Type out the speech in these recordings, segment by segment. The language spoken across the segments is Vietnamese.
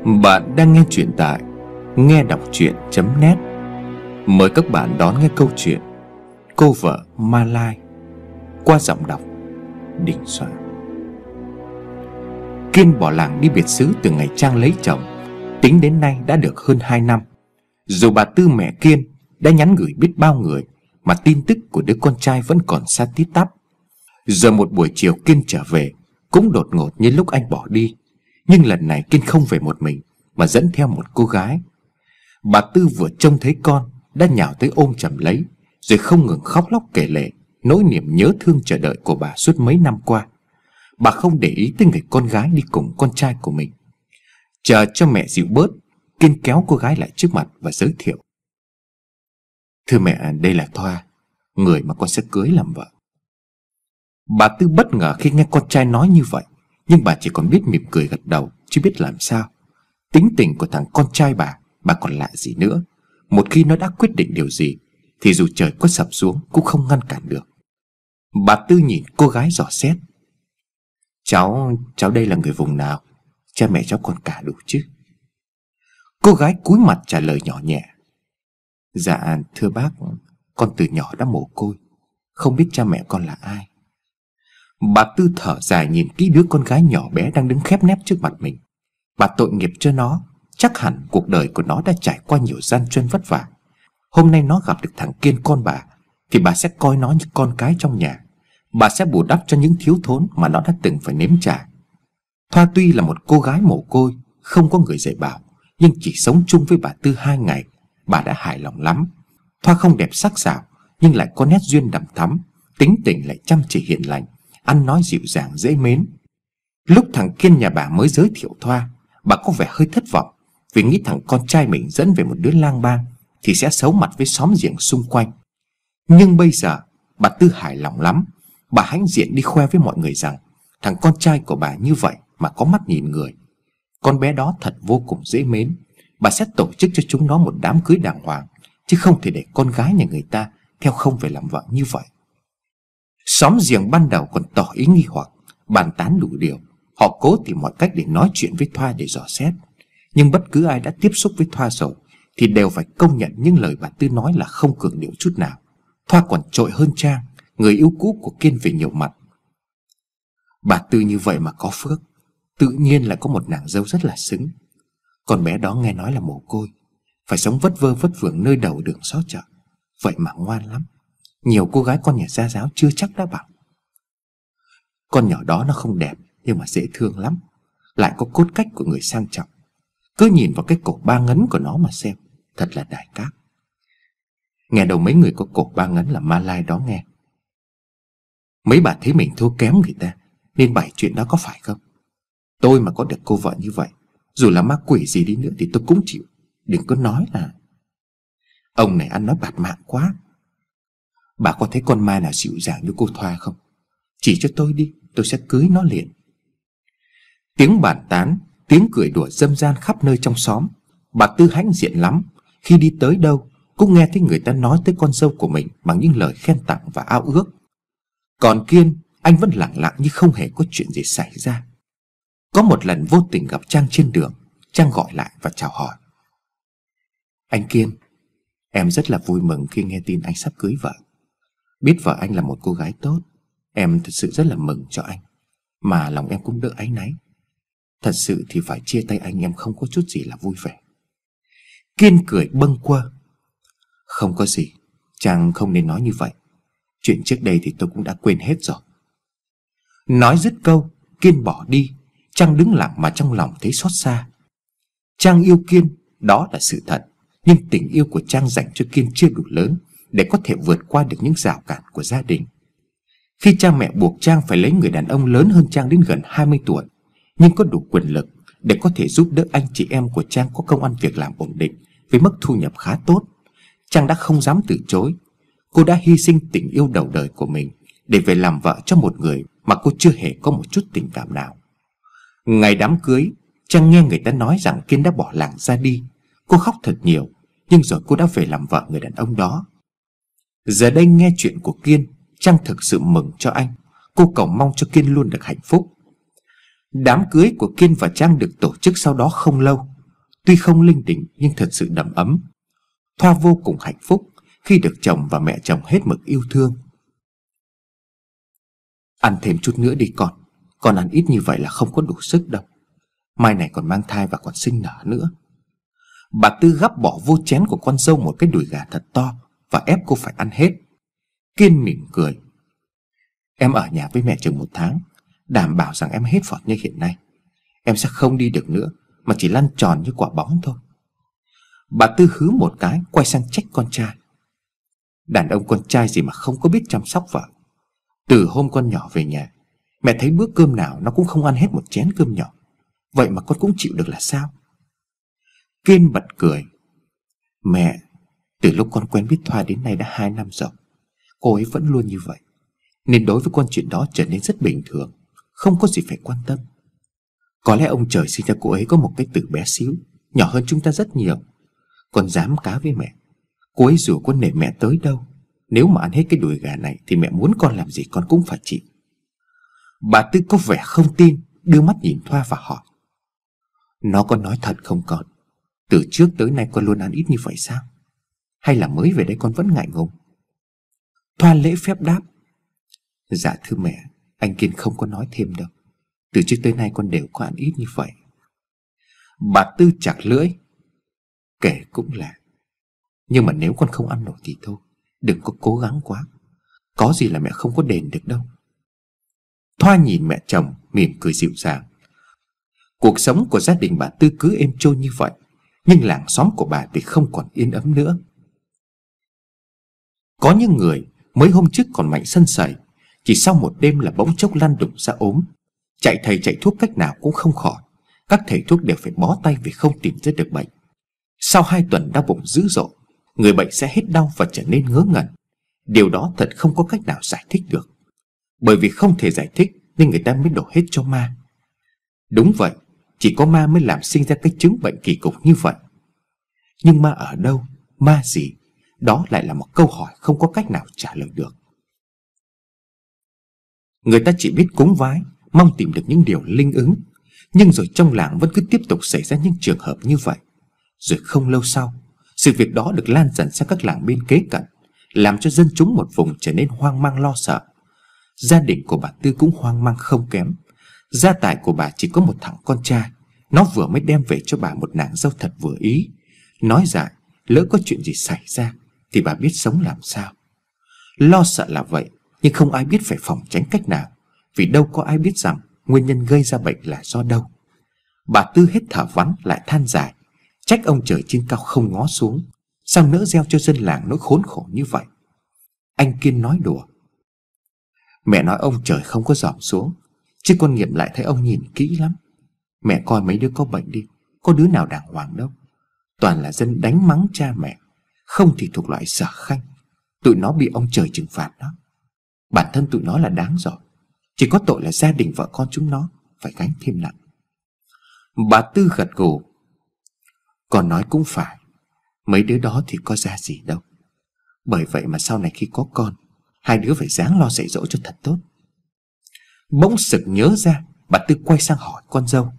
Bạn đang nghe chuyện tại nghe đọc truyện.net. Mời các bạn đón nghe câu chuyện Cô vợ Ma Lai qua giọng đọc Đình Soạn. Kiên bỏ làng đi biệt xứ từ ngày Trang lấy chồng, tính đến nay đã được hơn 2 năm. Dù bà Tư mẹ Kiên đã nhắn gửi biết bao người, mà tin tức của đứa con trai vẫn còn xa tít tắp. Rồi một buổi chiều Kiên trở về cũng đột ngột như lúc anh bỏ đi. Nhưng lần này Kiên không về một mình, mà dẫn theo một cô gái. Bà Tư vừa trông thấy con đã nhào tới ôm chầm lấy, rồi không ngừng khóc lóc kể lể nỗi niềm nhớ thương chờ đợi của bà suốt mấy năm qua. Bà không để ý tới người con gái đi cùng con trai của mình. Chờ cho mẹ dịu bớt, Kiên kéo cô gái lại trước mặt và giới thiệu: "Thưa mẹ, đây là Thoa, người mà con sẽ cưới làm vợ." Bà Tư bất ngờ khi nghe con trai nói như vậy, nhưng bà chỉ còn biết mỉm cười gật đầu, chứ biết làm sao. Tính tình của thằng con trai bà còn lạ gì nữa. Một khi nó đã quyết định điều gì thì dù trời có sập xuống cũng không ngăn cản được. Bà Tư nhìn cô gái dò xét: Cháu đây là người vùng nào? Cha mẹ cháu còn cả đủ chứ?" Cô gái cúi mặt trả lời nhỏ nhẹ: "Dạ thưa bác, con từ nhỏ đã mồ côi, không biết cha mẹ con là ai." Bà Tư thở dài nhìn kỹ đứa con gái nhỏ bé đang đứng khép nép trước mặt mình. Bà tội nghiệp cho nó. Chắc hẳn cuộc đời của nó đã trải qua nhiều gian truân vất vả. Hôm nay nó gặp được thằng Kiên con bà thì bà sẽ coi nó như con cái trong nhà. Bà sẽ bù đắp cho những thiếu thốn mà nó đã từng phải nếm trải. Thoa tuy là một cô gái mồ côi, không có người dạy bảo, nhưng chỉ sống chung với bà Tư 2 ngày, bà đã hài lòng lắm. Thoa không đẹp sắc sảo, nhưng lại có nét duyên đằm thắm, tính tình lại chăm chỉ hiền lành, ăn nói dịu dàng dễ mến. Lúc thằng Kiên nhà bà mới giới thiệu Thoa, bà có vẻ hơi thất vọng, vì nghĩ thằng con trai mình dẫn về một đứa lang bang thì sẽ xấu mặt với xóm giềng xung quanh. Nhưng bây giờ bà Tư hài lòng lắm. Bà hãnh diện đi khoe với mọi người rằng thằng con trai của bà như vậy mà có mắt nhìn người. Con bé đó thật vô cùng dễ mến. Bà sẽ tổ chức cho chúng nó một đám cưới đàng hoàng, chứ không thể để con gái nhà người ta theo không về làm vợ như vậy. Xóm giềng ban đầu còn tỏ ý nghi hoặc, bàn tán đủ điều. Họ cố tìm mọi cách để nói chuyện với Thoa để dò xét. Nhưng bất cứ ai đã tiếp xúc với Thoa rồi thì đều phải công nhận những lời bà Tư nói là không cường điệu chút nào. Thoa còn trội hơn Trang, người yêu cũ của Kiên, về nhiều mặt. Bà Tư như vậy mà có phước, tự nhiên lại có một nàng dâu rất là xứng. Con bé đó nghe nói là mồ côi, phải sống vất vơ vất vưởng nơi đầu đường xó chợ, vậy mà ngoan lắm. Nhiều cô gái con nhà gia giáo chưa chắc đã bằng. Con nhỏ đó nó không đẹp, nhưng mà dễ thương lắm, lại có cốt cách của người sang trọng. Cứ nhìn vào cái cổ ba ngấn của nó mà xem, thật là đài cát. Nghe đâu mấy người có cổ ba ngấn là Ma Lai đó nghe. Mấy bà thấy mình thua kém người ta nên bày chuyện đó có phải không? Tôi mà có được cô vợ như vậy, dù là ma quỷ gì đi nữa thì tôi cũng chịu. Đừng có nói là... Ông này ăn nói bạt mạng quá. Bà có thấy con ma nào dịu dàng như cô Thoa không? Chỉ cho tôi đi, tôi sẽ cưới nó liền. Tiếng bàn tán, tiếng cười đùa râm ran khắp nơi trong xóm. Bà Tư hãnh diện lắm. Khi đi tới đâu cũng nghe thấy người ta nói tới con dâu của mình bằng những lời khen tặng và ao ước. Còn Kiên, anh vẫn lặng lặng như không hề có chuyện gì xảy ra. Có một lần vô tình gặp Trang trên đường, Trang gọi lại và chào hỏi: "Anh Kiên, em rất là vui mừng khi nghe tin anh sắp cưới vợ. Biết vợ anh là một cô gái tốt, em thật sự rất là mừng cho anh, mà lòng em cũng đỡ áy náy. Thật sự thì phải chia tay anh em không có chút gì là vui vẻ." Kiên cười bâng quơ: "Không có gì, Trang không nên nói như vậy. Chuyện trước đây thì tôi cũng đã quên hết rồi." Nói dứt câu, Kiên bỏ đi. Trang đứng lặng mà trong lòng thấy xót xa. Trang yêu Kiên, đó là sự thật. Nhưng tình yêu của Trang dành cho Kiên chưa đủ lớn để có thể vượt qua được những rào cản của gia đình. Khi cha mẹ buộc Trang phải lấy người đàn ông lớn hơn Trang đến gần 20 tuổi, nhưng có đủ quyền lực để có thể giúp đỡ anh chị em của Trang có công ăn việc làm ổn định với mức thu nhập khá tốt, Trang đã không dám từ chối. Cô đã hy sinh tình yêu đầu đời của mình để về làm vợ cho một người mà cô chưa hề có một chút tình cảm nào. Ngày đám cưới, Trang nghe người ta nói rằng Kiên đã bỏ làng ra đi. Cô khóc thật nhiều, nhưng rồi cô đã về làm vợ người đàn ông đó. Giờ đây nghe chuyện của Kiên, Trang thực sự mừng cho anh. Cô cầu mong cho Kiên luôn được hạnh phúc. Đám cưới của Kiên và Trang được tổ chức sau đó không lâu. tuy không linh đình nhưng thật sự đầm ấm. Thoa vô cùng hạnh phúc khi được chồng và mẹ chồng hết mực yêu thương. Ăn thêm chút nữa đi con ăn ít như vậy là không có đủ sức đâu. Mai này còn mang thai và còn sinh nở nữa. Bà Tư gắp bỏ vô chén của con dâu một cái đùi gà thật to và ép cô phải ăn hết. Kiên mỉm cười. Em ở nhà với mẹ chừng 1 tháng, đảm bảo rằng em hết phọt như hiện nay. Em sẽ không đi được nữa, mà chỉ lăn tròn như quả bóng thôi. Bà Tư hứ một cái, quay sang trách con trai. Đàn ông con trai gì mà không có biết chăm sóc vợ. Từ hôm con nhỏ về nhà, mẹ thấy bữa cơm nào nó cũng không ăn hết một chén cơm nhỏ. Vậy mà con cũng chịu được là sao? Kiên bật cười. Mẹ, từ lúc con quen biết Thoa đến nay đã 2 năm rồi, cô ấy vẫn luôn như vậy, nên đối với con chuyện đó trở nên rất bình thường, không có gì phải quan tâm. Có lẽ ông trời sinh ra cô ấy có một cái tử bé xíu, nhỏ hơn chúng ta rất nhiều. Con dám cá với mẹ, cô ấy dù có nể mẹ tới đâu, nếu mà ăn hết cái đùi gà này thì mẹ muốn con làm gì con cũng phải chịu. Bà Tư có vẻ không tin, đưa mắt nhìn Thoa và hỏi. Nó có nói thật không con? Từ trước tới nay con luôn ăn ít như vậy sao? Hay là mới về đây con vẫn ngại ngùng? Thoa lễ phép đáp. Dạ thưa mẹ, anh Kiên không có nói thêm đâu. Từ trước tới nay con đều có ăn ít như vậy. Bà Tư chặt lưỡi. Kể cũng là. Nhưng mà nếu con không ăn nổi thì thôi, đừng có cố gắng quá. Có gì là mẹ không có đền được đâu. Thoa nhìn mẹ chồng mỉm cười dịu dàng. Cuộc sống của gia đình bà Tư cứ êm trôi như vậy, nhưng làng xóm của bà thì không còn yên ấm nữa. Có những người mới hôm trước còn mạnh sân sẩy, chỉ sau một đêm là bỗng chốc lăn đùng ra ốm. Chạy thầy chạy thuốc cách nào cũng không khỏi. Các thầy thuốc đều phải bó tay vì không tìm ra được bệnh. Sau 2 tuần đau bụng dữ dội, người bệnh sẽ hết đau và trở nên ngớ ngẩn. Điều đó thật không có cách nào giải thích được. Bởi vì không thể giải thích nên người ta mới đổ hết cho ma. Đúng vậy, chỉ có ma mới làm sinh ra cái chứng bệnh kỳ cục như vậy. Nhưng ma ở đâu, ma gì? Đó lại là một câu hỏi không có cách nào trả lời được. Người ta chỉ biết cúng vái, mong tìm được những điều linh ứng. Nhưng rồi trong làng vẫn cứ tiếp tục xảy ra những trường hợp như vậy. Rồi không lâu sau, sự việc đó được lan dần sang các làng bên kế cận, làm cho dân chúng một vùng trở nên hoang mang lo sợ. Gia đình của bà Tư cũng hoang mang không kém. Gia tài của bà chỉ có một thằng con trai. Nó vừa mới đem về cho bà một nàng dâu thật vừa ý. Nói dại, lỡ có chuyện gì xảy ra thì bà biết sống làm sao. Lo sợ là vậy, nhưng không ai biết phải phòng tránh cách nào. Vì đâu có ai biết rằng nguyên nhân gây ra bệnh là do đâu. Bà Tư hết thở vắn lại than dài, trách ông trời trên cao không ngó xuống, sao nỡ gieo cho dân làng nỗi khốn khổ như vậy. Anh Kiên nói đùa. Mẹ nói ông trời không có dòm xuống, chứ con nghiệm lại thấy ông nhìn kỹ lắm. Mẹ coi mấy đứa có bệnh đi, có đứa nào đàng hoàng đâu. Toàn là dân đánh mắng cha mẹ, không thì thuộc loại sở khanh. Tụi nó bị ông trời trừng phạt đó. Bản thân tụi nó là đáng rồi, chỉ có tội là gia đình vợ con chúng nó phải gánh thêm nặng. Bà Tư gật gù. Con nói cũng phải, mấy đứa đó thì có ra gì đâu. Bởi vậy mà sau này khi có con, 2 đứa phải ráng lo dạy dỗ cho thật tốt. Bỗng sực nhớ ra, bà Tư quay sang hỏi con dâu.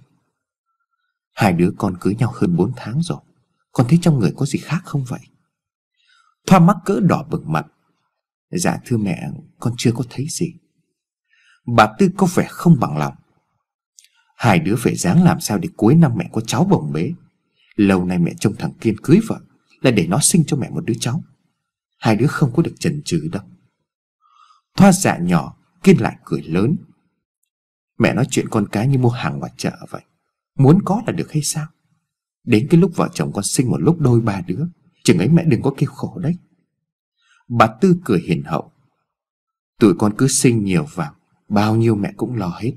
2 đứa con cưới nhau hơn 4 tháng rồi, con thấy trong người có gì khác không vậy? Thoa mắc cỡ đỏ bừng mặt. Dạ thưa mẹ, con chưa có thấy gì. Bà Tư có vẻ không bằng lòng. 2 đứa phải ráng làm sao để cuối năm mẹ có cháu bồng bế. Lâu nay mẹ trông thằng Kiên cưới vợ là để nó sinh cho mẹ một đứa cháu. 2 đứa không có được chần chừ đâu. Thoa dạ nhỏ, Kiên lại cười lớn. Mẹ nói chuyện con cái như mua hàng ngoài chợ vậy, muốn có là được hay sao? Đến cái lúc vợ chồng con sinh một lúc 2-3 đứa, chừng ấy mẹ đừng có kêu khổ đấy. Bà Tư cười hiền hậu. Tụi con cứ sinh nhiều vào, bao nhiêu mẹ cũng lo hết.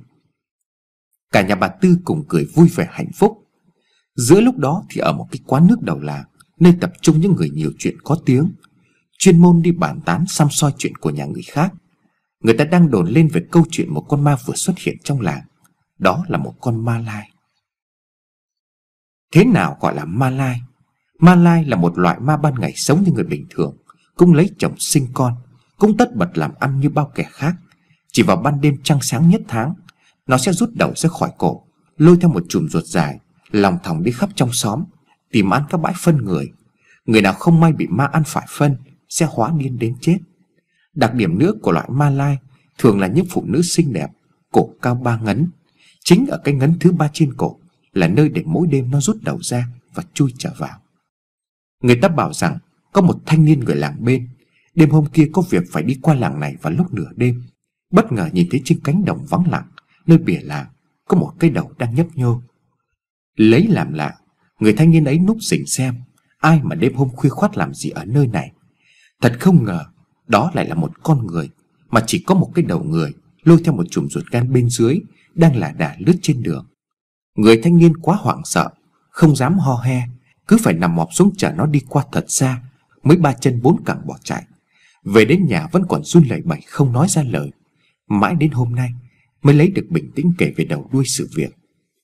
Cả nhà bà Tư cùng cười vui vẻ hạnh phúc. Giữa lúc đó thì ở một cái quán nước đầu làng, nơi tập trung những người nhiều chuyện có tiếng, chuyên môn đi bàn tán săm soi chuyện của nhà người khác, người ta đang đồn lên về câu chuyện một con ma vừa xuất hiện trong làng. Đó là một con ma lai. Thế nào gọi là ma lai? Ma lai là một loại ma ban ngày sống như người bình thường, cũng lấy chồng sinh con, cũng tất bật làm ăn như bao kẻ khác. Chỉ vào ban đêm trăng sáng nhất tháng, nó sẽ rút đầu ra khỏi cổ, lôi theo một chùm ruột dài, lòng thòng đi khắp trong xóm, tìm ăn các bãi phân người. Người nào không may bị ma ăn phải phân sẽ hóa điên đến chết. Đặc điểm nữa của loại ma lai thường là những phụ nữ xinh đẹp, cổ cao 3 ngấn. Chính ở cái ngấn thứ 3 trên cổ là nơi để mỗi đêm nó rút đầu ra và chui trở vào. Người ta bảo rằng có một thanh niên người làng bên, đêm hôm kia có việc phải đi qua làng này vào lúc nửa đêm, bất ngờ nhìn thấy trên cánh đồng vắng lặng nơi bìa làng có một cái đầu đang nhấp nhô. Lấy làm lạ, người thanh niên ấy núp xỉnh xem ai mà đêm hôm khuya khoắt làm gì ở nơi này. Thật không ngờ đó lại là một con người, mà chỉ có một cái đầu người lôi theo một chùm ruột gan bên dưới đang lả đả lướt trên đường. Người thanh niên quá hoảng sợ, không dám ho he, cứ phải nằm mọp xuống chờ nó đi qua thật xa mới 3 chân 4 cẳng bỏ chạy. Về đến nhà vẫn còn run lẩy bẩy không nói ra lời. Mãi đến hôm nay mới lấy được bình tĩnh kể về đầu đuôi sự việc.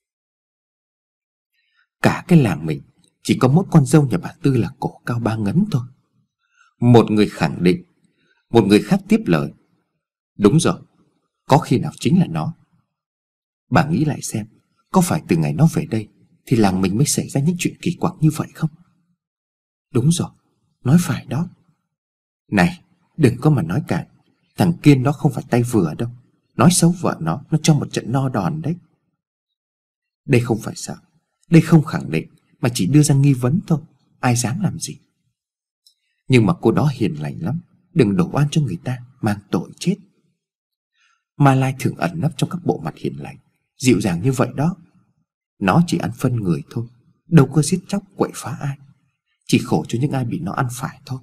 Cả cái làng mình chỉ có mỗi con dâu nhà bà Tư là cổ cao 3 ngấn thôi. Một người khẳng định, một người khác tiếp lời: đúng rồi, có khi nào chính là nó. Bà nghĩ lại xem, có phải từ ngày nó về đây thì làng mình mới xảy ra những chuyện kỳ quặc như vậy không? Đúng rồi, nói phải đó. Này, đừng có mà nói cản. Thằng Kiên đó không phải tay vừa đâu. Nói xấu vợ nó cho một trận no đòn đấy. Đây không phải sợ, đây không khẳng định, mà chỉ đưa ra nghi vấn thôi. Ai dám làm gì. Nhưng mà cô đó hiền lành lắm, đừng đổ oan cho người ta, mang tội chết. Ma lai thường ẩn nấp trong các bộ mặt hiền lành, dịu dàng như vậy đó. Nó chỉ ăn phân người thôi, đâu có giết chóc quậy phá ai. Chỉ khổ cho những ai bị nó ăn phải thôi.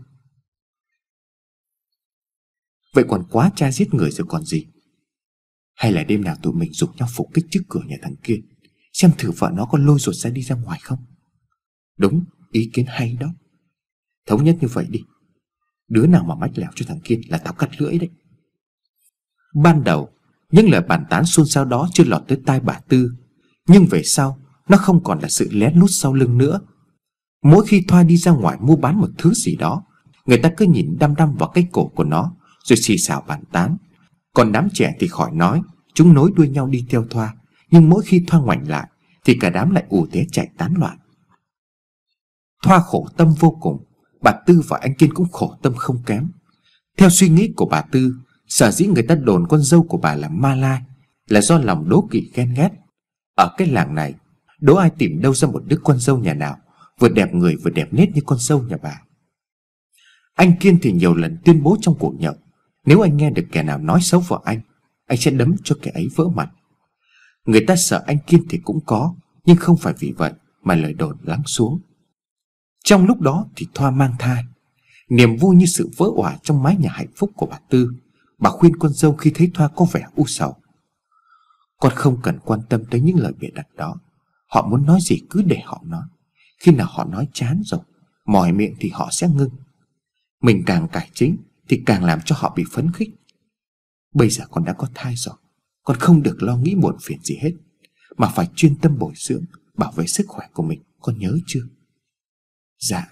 Vậy còn quá cha giết người rồi còn gì. Hay là đêm nào tụi mình rủ nhau phục kích trước cửa nhà thằng Kiên, xem thử vợ nó có lôi ruột ra đi ra ngoài không. Đúng, ý kiến hay đó. Thống nhất như vậy đi. Đứa nào mà mách lẻo cho thằng Kiên là tao cắt lưỡi đấy. Ban đầu những lời bàn tán xôn xao đó chưa lọt tới tai bà Tư, nhưng về sau nó không còn là sự lén lút sau lưng nữa. Mỗi khi Thoa đi ra ngoài mua bán một thứ gì đó, người ta cứ nhìn đăm đăm vào cái cổ của nó rồi xì xào bàn tán. Còn đám trẻ thì khỏi nói, chúng nối đuôi nhau đi theo Thoa, nhưng mỗi khi Thoa ngoảnh lại thì cả đám lại ù té chạy tán loạn. Thoa khổ tâm vô cùng. Bà Tư và anh Kiên cũng khổ tâm không kém. Theo suy nghĩ của bà Tư, sở dĩ người ta đồn con dâu của bà là ma lai là do lòng đố kỵ ghen ghét. Ở cái làng này, đố ai tìm đâu ra một đứa con dâu nhà nào vừa đẹp người vừa đẹp nết như con dâu nhà bà. Anh Kiên thì nhiều lần tuyên bố trong cuộc nhậu, nếu anh nghe được kẻ nào nói xấu vợ anh sẽ đấm cho kẻ ấy vỡ mặt. Người ta sợ anh Kiên thì cũng có, nhưng không phải vì vậy mà lời đồn lắng xuống. Trong lúc đó thì Thoa mang thai. Niềm vui như sự vỡ òa trong mái nhà hạnh phúc của bà Tư. Bà khuyên con dâu khi thấy Thoa có vẻ u sầu: con không cần quan tâm tới những lời bịa đặt đó. Họ muốn nói gì cứ để họ nói. Khi nào họ nói chán rồi, mỏi miệng thì họ sẽ ngưng. Mình càng cải chính thì càng làm cho họ bị phấn khích. Bây giờ con đã có thai rồi, con không được lo nghĩ muộn phiền gì hết, mà phải chuyên tâm bồi dưỡng, bảo vệ sức khỏe của mình, con nhớ chưa? Dạ.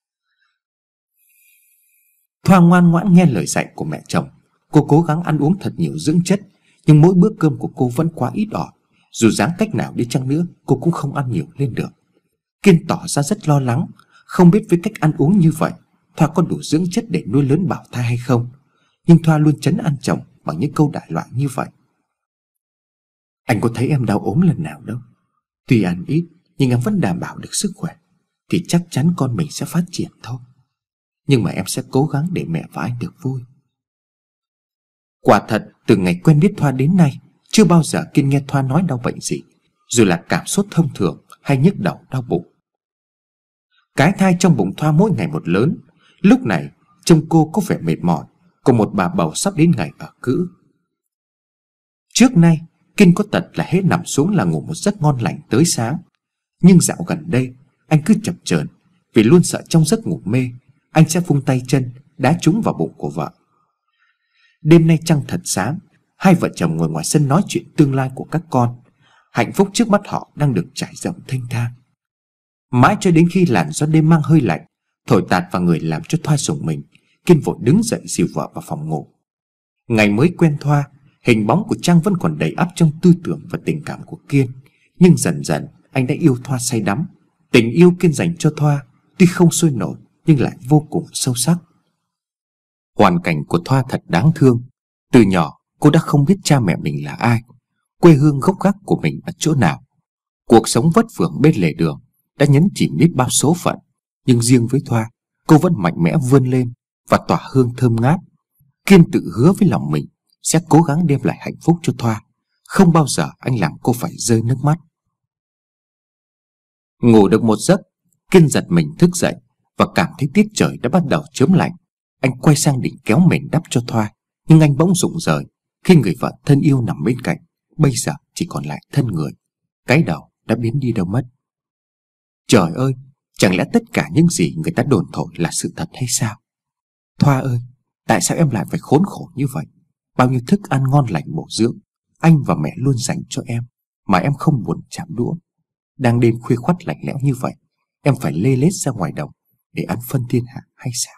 Thoa ngoan ngoãn nghe lời dạy của mẹ chồng. Cô cố gắng ăn uống thật nhiều dưỡng chất, nhưng mỗi bữa cơm của cô vẫn quá ít ỏi. Dù dáng cách nào đi chăng nữa, cô cũng không ăn nhiều lên được. Kiên tỏ ra rất lo lắng, không biết với cách ăn uống như vậy Thoa có đủ dưỡng chất để nuôi lớn bảo thai hay không. Nhưng Thoa luôn trấn an chồng bằng những câu đại loại như vậy: anh có thấy em đau ốm lần nào đâu. Tuy ăn ít nhưng em vẫn đảm bảo được sức khỏe, thì chắc chắn con mình sẽ phát triển thôi. Nhưng mà em sẽ cố gắng để mẹ và anh được vui. Quả thật, từ ngày quen biết Thoa đến nay, chưa bao giờ Kiên nghe Thoa nói đau bệnh gì, dù là cảm sốt thông thường hay nhức đầu đau bụng. Cái thai trong bụng Thoa mỗi ngày một lớn. Lúc này trông cô có vẻ mệt mỏi, cùng một bà bầu sắp đến ngày ở cữ. Trước nay Kiên có tật là hết nằm xuống là ngủ một giấc ngon lành tới sáng. Nhưng dạo gần đây anh cứ chập chờn, vì luôn sợ trong giấc ngủ mê anh sẽ vung tay chân đá trúng vào bụng của vợ. Đêm nay trăng thật sáng, hai vợ chồng ngồi ngoài sân nói chuyện tương lai của các con. Hạnh phúc trước mắt họ đang được trải rộng thênh thang. Mãi cho đến khi làn gió đêm mang hơi lạnh thổi tạt vào người làm cho Thoa rùng mình, Kiên vội đứng dậy dìu vợ vào phòng ngủ. Ngày mới quen Thoa, hình bóng của Trang vẫn còn đầy ắp trong tư tưởng và tình cảm của Kiên, nhưng dần dần anh đã yêu Thoa say đắm. Tình yêu Kiên dành cho Thoa tuy không sôi nổi nhưng lại vô cùng sâu sắc. Hoàn cảnh của Thoa thật đáng thương. Từ nhỏ cô đã không biết cha mẹ mình là ai, quê hương gốc gác của mình ở chỗ nào. Cuộc sống vất vưởng bên lề đường đã nhấn chìm biết bao số phận. Nhưng riêng với Thoa, cô vẫn mạnh mẽ vươn lên và tỏa hương thơm ngát. Kiên tự hứa với lòng mình sẽ cố gắng đem lại hạnh phúc cho Thoa. Không bao giờ anh làm cô phải rơi nước mắt. Ngủ được một giấc, Kiên giật mình thức dậy và cảm thấy tiết trời đã bắt đầu chớm lạnh. Anh quay sang định kéo mền đắp cho Thoa, nhưng anh bỗng rụng rời khi người vợ thân yêu nằm bên cạnh bây giờ chỉ còn lại thân người. Cái đầu đã biến đi đâu mất. Trời ơi, chẳng lẽ tất cả những gì người ta đồn thổi là sự thật hay sao? Thoa ơi, tại sao em lại phải khốn khổ như vậy? Bao nhiêu thức ăn ngon lành bổ dưỡng anh và mẹ luôn dành cho em mà em không buồn chạm đũa. Đang đêm khuya khoắt lạnh lẽo như vậy, em phải lê lết ra ngoài đồng để ăn phân thiên hạ hay sao?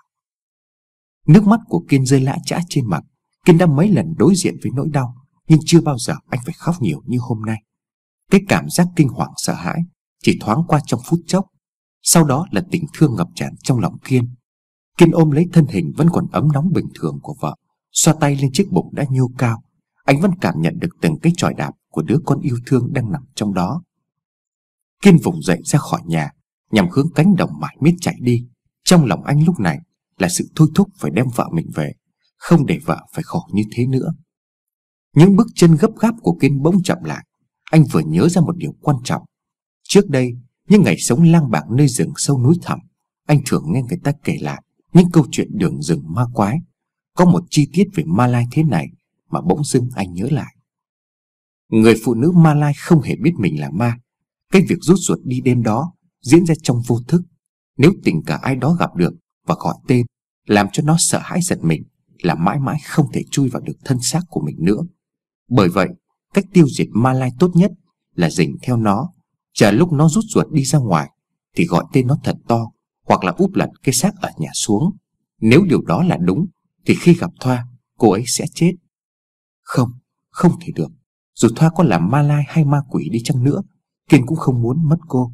Nước mắt của Kiên rơi lã chã trên mặt. Kiên đã mấy lần đối diện với nỗi đau, nhưng chưa bao giờ anh phải khóc nhiều như hôm nay. Cái cảm giác kinh hoàng sợ hãi chỉ thoáng qua trong phút chốc, sau đó là tình thương ngập tràn trong lòng Kiên. Kiên ôm lấy thân hình vẫn còn ấm nóng bình thường của vợ, xoa tay lên chiếc bụng đã nhô cao. Anh vẫn cảm nhận được từng cái chòi đạp của đứa con yêu thương đang nằm trong đó. Kiên vùng dậy ra khỏi nhà, nhằm hướng cánh đồng mải miết chạy đi. Trong lòng anh lúc này là sự thôi thúc phải đem vợ mình về, không để vợ phải khổ như thế nữa. Những bước chân gấp gáp của Kiên bỗng chậm lại. Anh vừa nhớ ra một điều quan trọng. Trước đây, những ngày sống lang bạc nơi rừng sâu núi thẳm, anh thường nghe người ta kể lại những câu chuyện đường rừng ma quái. Có một chi tiết về Ma Lai thế này mà bỗng dưng anh nhớ lại. Người phụ nữ Ma Lai không hề biết mình là ma. Cái việc rút ruột đi đêm đó diễn ra trong vô thức. Nếu tình cờ ai đó gặp được và gọi tên, làm cho nó sợ hãi giật mình, là mãi mãi không thể chui vào được thân xác của mình nữa. Bởi vậy, cách tiêu diệt Ma Lai tốt nhất là rình theo nó, chờ lúc nó rút ruột đi ra ngoài thì gọi tên nó thật to, hoặc là úp lật cái xác ở nhà xuống. Nếu điều đó là đúng thì khi gặp Thoa, cô ấy sẽ chết. Không, không thể được. Dù Thoa có là Ma Lai hay ma quỷ đi chăng nữa, Kiên cũng không muốn mất cô.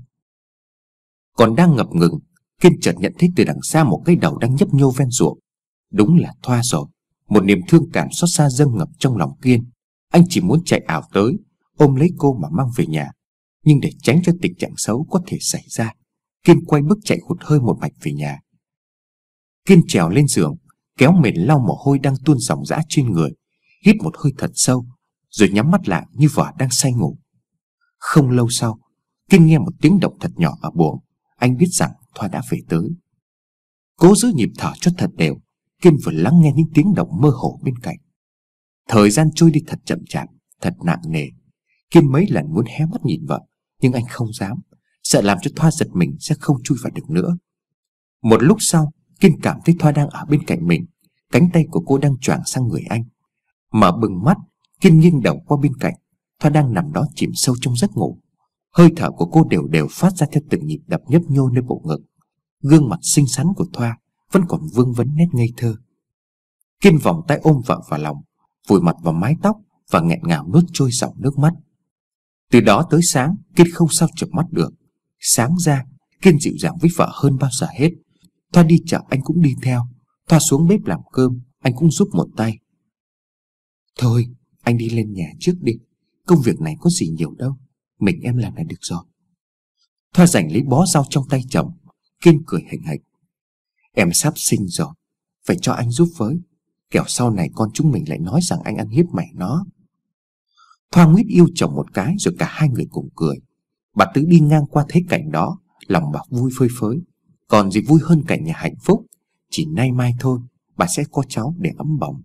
Còn đang ngập ngừng, Kiên chợt nhận thấy từ đằng xa một cái đầu đang nhấp nhô ven ruộng. Đúng là Thoa rồi. Một niềm thương cảm xót xa dâng ngập trong lòng Kiên. Anh chỉ muốn chạy ảo tới, ôm lấy cô mà mang về nhà. Nhưng để tránh cho tình trạng xấu có thể xảy ra, Kiên quay bước chạy hụt hơi một mạch về nhà. Kiên trèo lên giường, kéo mền lau mồ hôi đang tuôn ròng rã trên người, hít một hơi thật sâu, rồi nhắm mắt lại như vợ đang say ngủ. Không lâu sau, Kiên nghe một tiếng động thật nhỏ ở buồng. Anh biết rằng Thoa đã về tới. Cố giữ nhịp thở cho thật đều, Kiên vừa lắng nghe những tiếng động mơ hồ bên cạnh. Thời gian trôi đi thật chậm chạp, thật nặng nề. Kiên mấy lần muốn hé mắt nhìn vợ, nhưng anh không dám, sợ làm cho Thoa giật mình sẽ không chui vào được nữa. Một lúc sau, Kiên cảm thấy Thoa đang ở bên cạnh mình. Cánh tay của cô đang choàng sang người anh. Mở bừng mắt, Kiên nghiêng đầu qua bên cạnh. Thoa đang nằm đó chìm sâu trong giấc ngủ. Hơi thở của cô đều đều phát ra theo từng nhịp đập nhấp nhô nơi bộ ngực. Gương mặt xinh xắn của Thoa vẫn còn vương vấn nét ngây thơ. Kiên vòng tay ôm vợ vào lòng, vùi mặt vào mái tóc và nghẹn ngào nuốt trôi dòng nước mắt. Từ đó tới sáng, Kiên không sao chợp mắt được. Sáng ra, Kiên dịu dàng với vợ hơn bao giờ hết. Thoa đi chợ anh cũng đi theo, Thoa xuống bếp làm cơm anh cũng giúp một tay. Thôi, anh đi lên nhà trước đi, công việc này có gì nhiều đâu, mình em làm là được rồi. Thoa giành lấy bó rau trong tay chồng. Kiên cười hỉnh hỉnh. Em sắp sinh rồi, phải cho anh giúp với, kẻo sau này con chúng mình lại nói rằng anh ăn hiếp mẹ nó. Thoa nguyết yêu chồng một cái rồi cả hai người cùng cười. Bà Tứ đi ngang qua thấy cảnh đó, lòng bà vui phơi phới. Còn gì vui hơn cảnh nhà hạnh phúc. Chỉ nay mai thôi, bà sẽ có cháu để ấm bồng.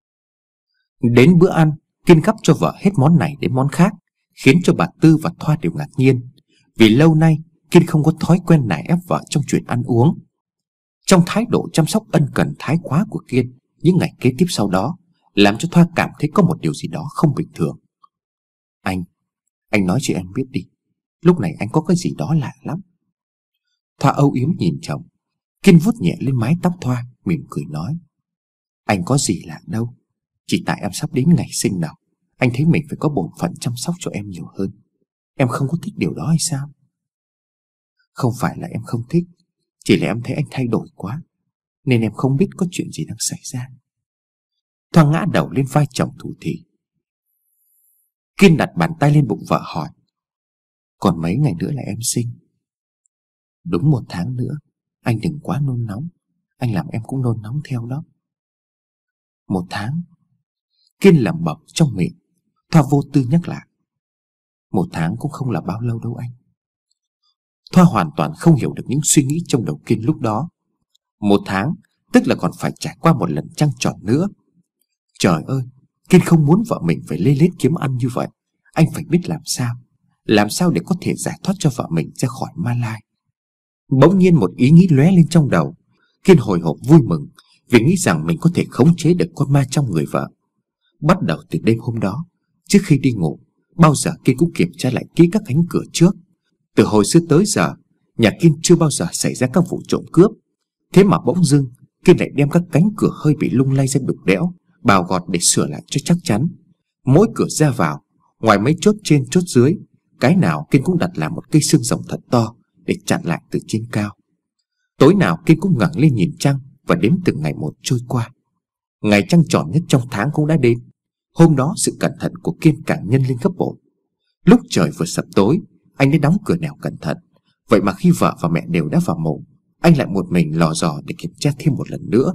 Đến bữa ăn, Kiên gắp cho vợ hết món này đến món khác, khiến cho bà Tư và Thoa đều ngạc nhiên. Vì lâu nay Kiên không có thói quen nài ép vợ trong chuyện ăn uống. Trong thái độ chăm sóc ân cần thái quá của Kiên những ngày kế tiếp sau đó, làm cho Thoa cảm thấy có một điều gì đó không bình thường. Anh nói cho em biết đi, lúc này anh có cái gì đó lạ lắm. Thoa âu yếm nhìn chồng. Kiên vuốt nhẹ lên mái tóc Thoa, mỉm cười nói. Anh có gì lạ đâu, chỉ tại em sắp đến ngày sinh nào, anh thấy mình phải có bổn phận chăm sóc cho em nhiều hơn. Em không có thích điều đó hay sao? Không phải là em không thích, chỉ là em thấy anh thay đổi quá, nên em không biết có chuyện gì đang xảy ra. Thoa ngã đầu lên vai chồng thủ thỉ. Kiên đặt bàn tay lên bụng vợ hỏi: Còn mấy ngày nữa là em sinh? Đúng 1 tháng nữa. Anh đừng quá nôn nóng, anh làm em cũng nôn nóng theo đó. 1 tháng. Kiên lẩm bẩm trong miệng. Thoa vô tư nhắc lại: 1 tháng cũng không là bao lâu đâu anh. Thoa hoàn toàn không hiểu được những suy nghĩ trong đầu Kiên lúc đó. 1 tháng tức là còn phải trải qua một lần trăng tròn nữa. Trời ơi, Kiên không muốn vợ mình phải lê lết kiếm ăn như vậy. Anh phải biết làm sao để có thể giải thoát cho vợ mình ra khỏi ma lai. Bỗng nhiên một ý nghĩ lóe lên trong đầu. Kiên hồi hộp vui mừng vì nghĩ rằng mình có thể khống chế được con ma trong người vợ. Bắt đầu từ đêm hôm đó, trước khi đi ngủ, bao giờ Kiên cũng kiểm tra lại kỹ các cánh cửa trước. Từ hồi xưa tới giờ, nhà Kiên chưa bao giờ xảy ra các vụ trộm cướp. Thế mà bỗng dưng Kiên lại đem các cánh cửa hơi bị lung lay ra đục đẽo bào gọt để sửa lại cho chắc chắn. Mỗi cửa ra vào, ngoài mấy chốt trên chốt dưới, cái nào Kiên cũng đặt làm một cây xương rồng thật to để chặn lại từ trên cao. Tối nào Kiên cũng ngẩng lên nhìn trăng và đếm từng ngày một trôi qua. Ngày trăng tròn nhất trong tháng cũng đã đến. Hôm đó sự cẩn thận của Kiên càng nhân lên gấp bội. Lúc trời vừa sập tối, anh đã đóng cửa nẻo cẩn thận. Vậy mà khi vợ và mẹ đều đã vào mổ, anh lại một mình lò dò để kiểm tra thêm một lần nữa.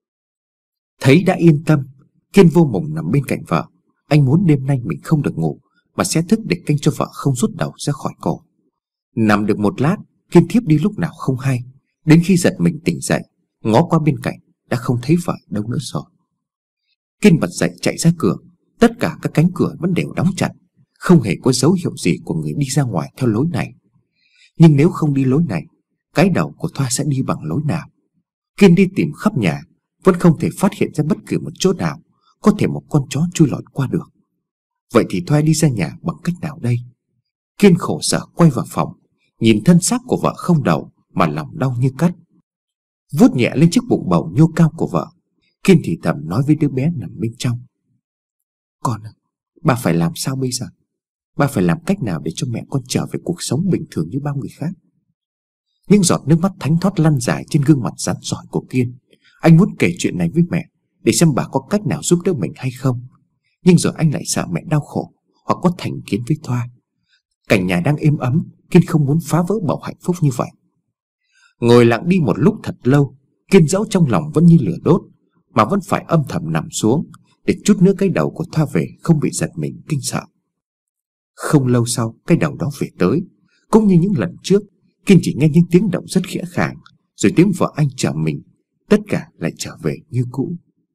Thấy đã yên tâm, Kiên vô mộng nằm bên cạnh vợ. Anh muốn đêm nay mình không được ngủ, mà sẽ thức để canh cho vợ không rút đầu ra khỏi cổ. Nằm được một lát, Kiên thiếp đi lúc nào không hay. Đến khi giật mình tỉnh dậy, ngó qua bên cạnh đã không thấy vợ đâu nữa rồi. Kiên bật dậy chạy ra cửa. Tất cả các cánh cửa vẫn đều đóng chặt, không hề có dấu hiệu gì của người đi ra ngoài theo lối này. Nhưng nếu không đi lối này, cái đầu của Thoa sẽ đi bằng lối nào? Kiên đi tìm khắp nhà, vẫn không thể phát hiện ra bất cứ một chỗ nào có thể một con chó chui lọt qua được. Vậy thì Thoa đi ra nhà bằng cách nào đây? Kiên khổ sở quay vào phòng, nhìn thân xác của vợ không đầu mà lòng đau như cắt. Vuốt nhẹ lên chiếc bụng bầu nhô cao của vợ, Kiên thì thầm nói với đứa bé nằm bên trong: Con ơi, bà phải làm sao bây giờ? Bà phải làm cách nào để cho mẹ con trở về cuộc sống bình thường như bao người khác? Những giọt nước mắt thánh thót lăn dài trên gương mặt rắn rỏi của Kiên. Anh muốn kể chuyện này với mẹ để xem bà có cách nào giúp đỡ mình hay không. Nhưng rồi anh lại sợ mẹ đau khổ hoặc có thành kiến với Thoa. Cảnh nhà đang êm ấm, Kiên không muốn phá vỡ bầu hạnh phúc như vậy. Ngồi lặng đi một lúc thật lâu, Kiên dẫu trong lòng vẫn như lửa đốt, mà vẫn phải âm thầm nằm xuống để chút nữa cái đầu của Thoa về không bị giật mình kinh sợ. Không lâu sau, cái đầu đó về tới. Cũng như những lần trước, Kiên chỉ nghe những tiếng động rất khẽ khàng, rồi tiếng vợ anh chở mình. Tất cả lại trở về như cũ.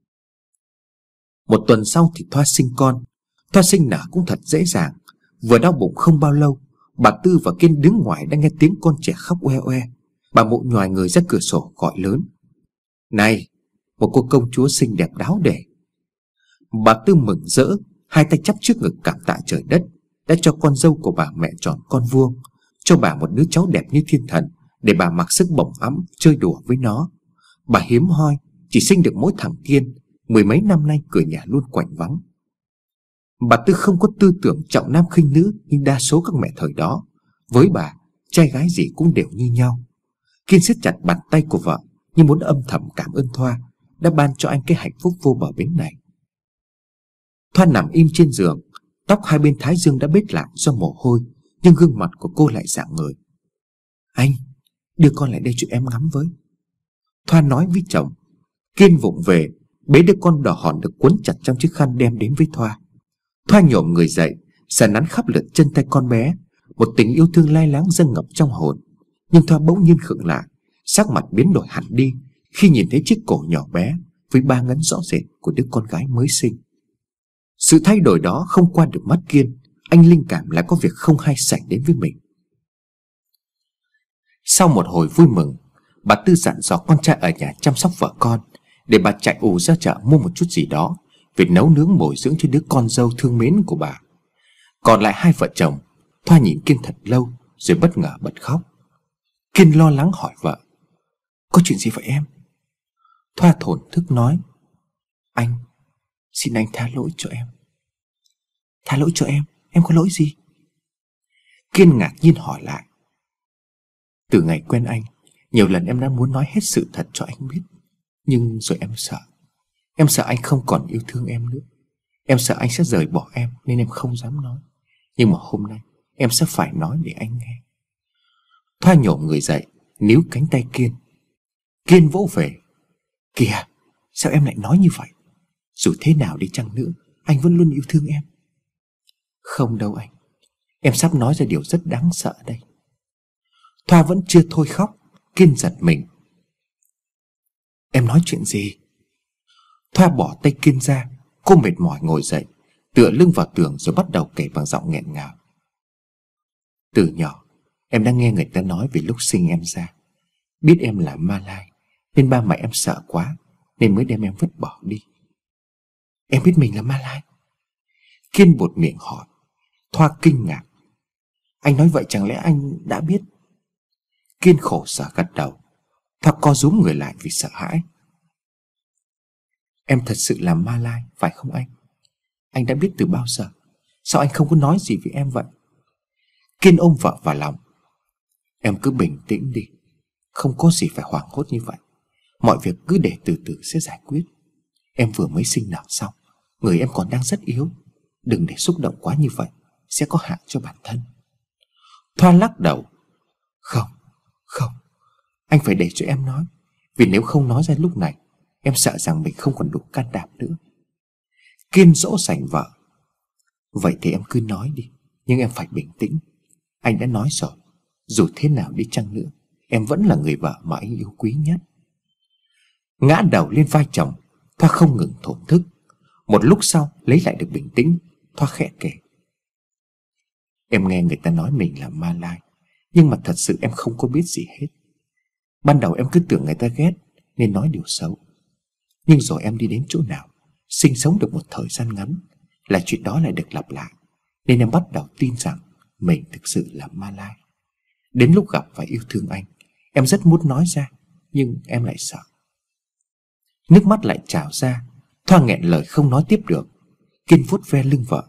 Một tuần sau thì Thoa sinh con. Thoa sinh nở cũng thật dễ dàng. Vừa đau bụng không bao lâu, bà Tư và Kiên đứng ngoài đang nghe tiếng con trẻ khóc oe oe. Bà Mụ nhoài người ra cửa sổ gọi lớn: Này, một cô công chúa xinh đẹp đáo để. Bà Tư mừng rỡ, hai tay chắp trước ngực cảm tạ trời đất đã cho con dâu của bà mẹ tròn con vuông, cho bà một đứa cháu đẹp như thiên thần để bà mặc sức bồng ẵm chơi đùa với nó. Bà hiếm hoi chỉ sinh được mỗi thằng Kiên, 10 mấy năm nay cửa nhà luôn quạnh vắng. Bà Tư không có tư tưởng trọng nam khinh nữ như đa số các mẹ thời đó. Với bà, trai gái gì cũng đều như nhau. Kiên siết chặt bàn tay của vợ như muốn âm thầm cảm ơn Thoa đã ban cho anh cái hạnh phúc vô bờ bến này. Thoa nằm im trên giường, tóc hai bên thái dương đã bết lại do mồ hôi, nhưng gương mặt của cô lại rạng ngời. Anh, đưa con lại đây cho em ngắm với. Thoa nói với chồng. Kiên vụng về bế đứa con đỏ hòn được quấn chặt trong chiếc khăn đem đến với Thoa. Thoa nhổm người dậy, sờ nắn khắp lượt chân tay con bé. Một tình yêu thương lai láng dâng ngập trong hồn. Nhưng Thoa bỗng nhiên khựng lại, sắc mặt biến đổi hẳn đi khi nhìn thấy chiếc cổ nhỏ bé với 3 ngấn rõ rệt của đứa con gái mới sinh. Sự thay đổi đó không qua được mắt Kiên. Anh linh cảm là có việc không hay xảy đến với mình. Sau một hồi vui mừng, bà Tư dặn dò con trai ở nhà chăm sóc vợ con, để bà chạy ù ra chợ mua một chút gì đó về nấu nướng bồi dưỡng cho đứa con dâu thương mến của bà. Còn lại hai vợ chồng, Thoa nhìn Kiên thật lâu rồi bất ngờ bật khóc. Kiên lo lắng hỏi vợ: Có chuyện gì vậy em? Thoa thổn thức nói: Anh, xin anh tha lỗi cho em. Tha lỗi cho em có lỗi gì? Kiên ngạc nhiên hỏi lại: Từ ngày quen anh, nhiều lần em đã muốn nói hết sự thật cho anh biết. Nhưng rồi em sợ. Em sợ anh không còn yêu thương em nữa. Em sợ anh sẽ rời bỏ em nên em không dám nói. Nhưng mà hôm nay em sẽ phải nói để anh nghe. Thoa nhổm người dậy, níu cánh tay Kiên. Kiên vỗ về. Kìa, sao em lại nói như vậy? Dù thế nào đi chăng nữa, anh vẫn luôn yêu thương em. Không đâu anh, em sắp nói ra điều rất đáng sợ đây. Thoa vẫn chưa thôi khóc. Kiên giật mình. Em nói chuyện gì? Thoa bỏ tay Kiên ra. Cô mệt mỏi ngồi dậy, tựa lưng vào tường rồi bắt đầu kể bằng giọng nghẹn ngào. Từ nhỏ em đã nghe người ta nói về lúc sinh em ra. Biết em là ma lai nên ba mẹ em sợ quá nên mới đem em vứt bỏ đi. Em biết mình là ma lai? Kiên buột miệng hỏi. Thoa kinh ngạc. Anh nói vậy chẳng lẽ anh đã biết? Kiên khổ sở gật đầu. Thoa co rúm người lại vì sợ hãi. Em thật sự là ma lai phải không anh? Anh đã biết từ bao giờ? Sao anh không có nói gì với em vậy? Kiên ôm vợ vào lòng. Em cứ bình tĩnh đi, không có gì phải hoảng hốt như vậy. Mọi việc cứ để từ từ sẽ giải quyết. Em vừa mới sinh nở xong, người em còn đang rất yếu. Đừng để xúc động quá như vậy, sẽ có hại cho bản thân. Thoa lắc đầu. Không, anh phải để cho em nói. Vì nếu không nói ra lúc này, em sợ rằng mình không còn đủ can đảm nữa. Kiên dỗ dành vợ. Vậy thì em cứ nói đi, nhưng em phải bình tĩnh. Anh đã nói rồi, dù thế nào đi chăng nữa, em vẫn là người vợ mà anh yêu quý nhất. Ngã đầu lên vai chồng, Thoa không ngừng thổn thức. Một lúc sau lấy lại được bình tĩnh, Thoa khẽ kể. Em nghe người ta nói mình là ma lai, nhưng mà thật sự em không có biết gì hết. Ban đầu em cứ tưởng người ta ghét nên nói điều xấu. Nhưng rồi em đi đến chỗ nào, sinh sống được một thời gian ngắn là chuyện đó lại được lặp lại. Nên em bắt đầu tin rằng mình thực sự là ma lai. Đến lúc gặp và yêu thương anh, em rất muốn nói ra, nhưng em lại sợ. Nước mắt lại trào ra. Thoa nghẹn lời không nói tiếp được. Kiên vuốt ve lưng vợ.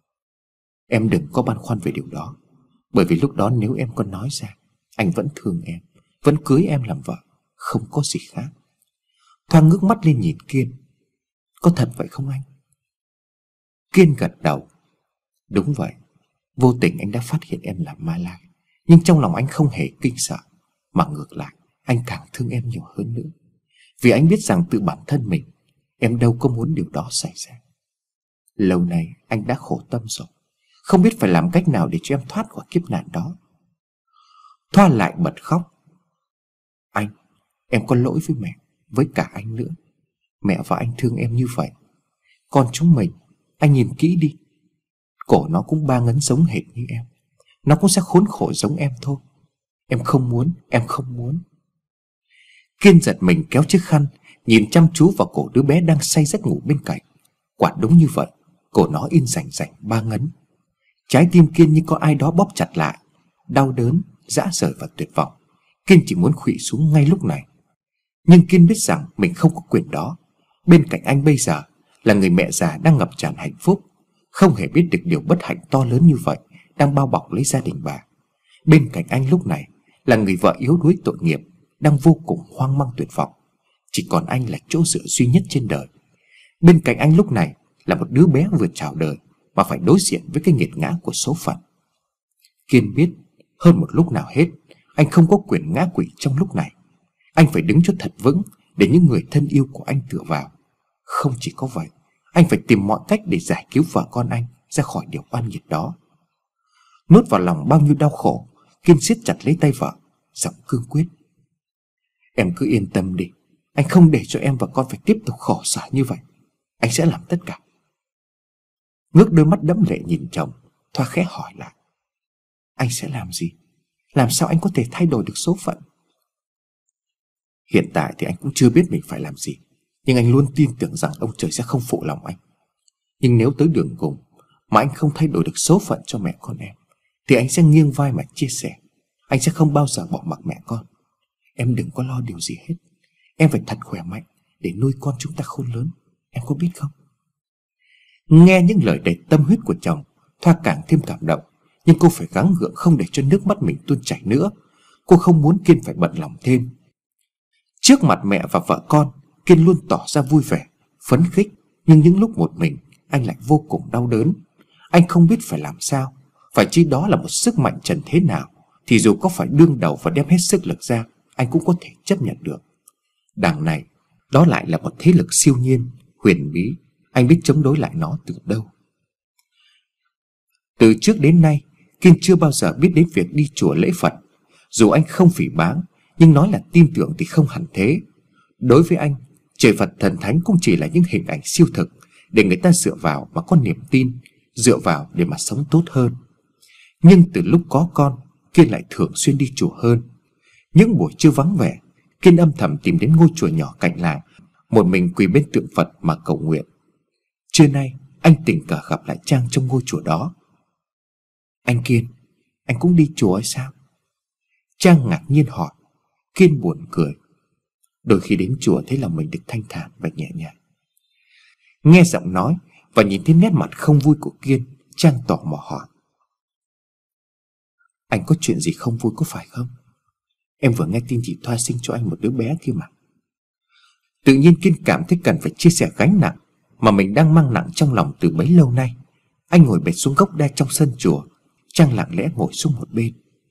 Em đừng có băn khoăn về điều đó. Bởi vì lúc đó nếu em có nói ra, anh vẫn thương em, vẫn cưới em làm vợ, không có gì khác. Thoa ngước mắt lên nhìn Kiên. Có thật vậy không anh? Kiên gật đầu. Đúng vậy. Vô tình anh đã phát hiện em là ma lai, nhưng trong lòng anh không hề kinh sợ, mà ngược lại anh càng thương em nhiều hơn nữa. Vì anh biết rằng tự bản thân mình, em đâu có muốn điều đó xảy ra. Lâu nay anh đã khổ tâm rồi, không biết phải làm cách nào để cho em thoát khỏi kiếp nạn đó. Thoa lại bật khóc. Anh, em có lỗi với mẹ, với cả anh nữa. Mẹ và anh thương em như vậy. Còn chúng mình, anh nhìn kỹ đi, cổ nó cũng 3 ngấn giống hệt như em. Nó cũng sẽ khốn khổ giống em thôi. Em không muốn, em không muốn. Kiên giật mình kéo chiếc khăn, nhìn chăm chú vào cổ đứa bé đang say giấc ngủ bên cạnh. Quả đúng như vậy, cổ nó in rành rành 3 ngấn. Trái tim Kiên như có ai đó bóp chặt lại. Đau đớn, rã rời và tuyệt vọng. Kiên chỉ muốn khuỵu xuống ngay lúc này. Nhưng Kiên biết rằng mình không có quyền đó. Bên cạnh anh bây giờ là người mẹ già đang ngập tràn hạnh phúc, không hề biết được điều bất hạnh to lớn như vậy đang bao bọc lấy gia đình bà. Bên cạnh anh lúc này là người vợ yếu đuối tội nghiệp, đang vô cùng hoang mang tuyệt vọng. Chỉ còn anh là chỗ dựa duy nhất trên đời. Bên cạnh anh lúc này là một đứa bé vừa chào đời mà phải đối diện với cái nghiệt ngã của số phận. Kiên biết hơn một lúc nào hết, anh không có quyền ngã quỵ trong lúc này. Anh phải đứng cho thật vững để những người thân yêu của anh tựa vào. Không chỉ có vậy, anh phải tìm mọi cách để giải cứu vợ con anh ra khỏi điều oan nghiệt đó. Nuốt vào lòng bao nhiêu đau khổ, Kiên siết chặt lấy tay vợ, giọng cương quyết. Em cứ yên tâm đi, anh không để cho em và con phải tiếp tục khổ sở như vậy. Anh sẽ làm tất cả. Ngước đôi mắt đẫm lệ nhìn chồng, Thoa khẽ hỏi lại. Anh sẽ làm gì? Làm sao anh có thể thay đổi được số phận? Hiện tại thì anh cũng chưa biết mình phải làm gì, nhưng anh luôn tin tưởng rằng ông trời sẽ không phụ lòng anh. Nhưng nếu tới đường cùng mà anh không thay đổi được số phận cho mẹ con em, thì anh sẽ nghiêng vai mà chia sẻ. Anh sẽ không bao giờ bỏ mặc mẹ con. Em đừng có lo điều gì hết. Em phải thật khỏe mạnh để nuôi con chúng ta khôn lớn. Em có biết không? Nghe những lời đầy tâm huyết của chồng, Thoa càng thêm cảm động. Nhưng cô phải gắng gượng không để cho nước mắt mình tuôn chảy nữa. Cô không muốn Kiên phải bận lòng thêm. Trước mặt mẹ và vợ con, Kiên luôn tỏ ra vui vẻ, phấn khích. Nhưng những lúc một mình, anh lại vô cùng đau đớn. Anh không biết phải làm sao. Phải chi đó là một sức mạnh trần thế nào thì dù có phải đương đầu và đem hết sức lực ra, anh cũng có thể chấp nhận được. Đằng này, đó lại là một thế lực siêu nhiên, huyền bí. Anh biết chống đối lại nó từ đâu. Từ trước đến nay, Kiên chưa bao giờ biết đến việc đi chùa lễ Phật. Dù anh không phỉ báng, nhưng nói là tin tưởng thì không hẳn thế. Đối với anh, trời Phật thần thánh cũng chỉ là những hình ảnh siêu thực để người ta dựa vào mà có niềm tin, dựa vào để mà sống tốt hơn. Nhưng từ lúc có con, Kiên lại thường xuyên đi chùa hơn. Những buổi trưa vắng vẻ, Kiên âm thầm tìm đến ngôi chùa nhỏ cạnh làng, một mình quỳ bên tượng Phật mà cầu nguyện. Trưa nay, anh tình cờ gặp lại Trang trong ngôi chùa đó. Anh Kiên, anh cũng đi chùa hay sao? Trang ngạc nhiên hỏi. Kiên buồn cười. Đôi khi đến chùa thấy lòng mình được thanh thản và nhẹ nhàng. Nghe giọng nói và nhìn thấy nét mặt không vui của Kiên, Trang tò mò hỏi. Anh có chuyện gì không vui có phải không? Em vừa nghe tin chị Thoa sinh cho anh một đứa bé kia mà. Tự nhiên Kiên cảm thấy cần phải chia sẻ gánh nặng mà mình đang mang nặng trong lòng từ bấy lâu nay. Anh ngồi bệt xuống gốc đa trong sân chùa. Trang lặng lẽ ngồi xuống một bên.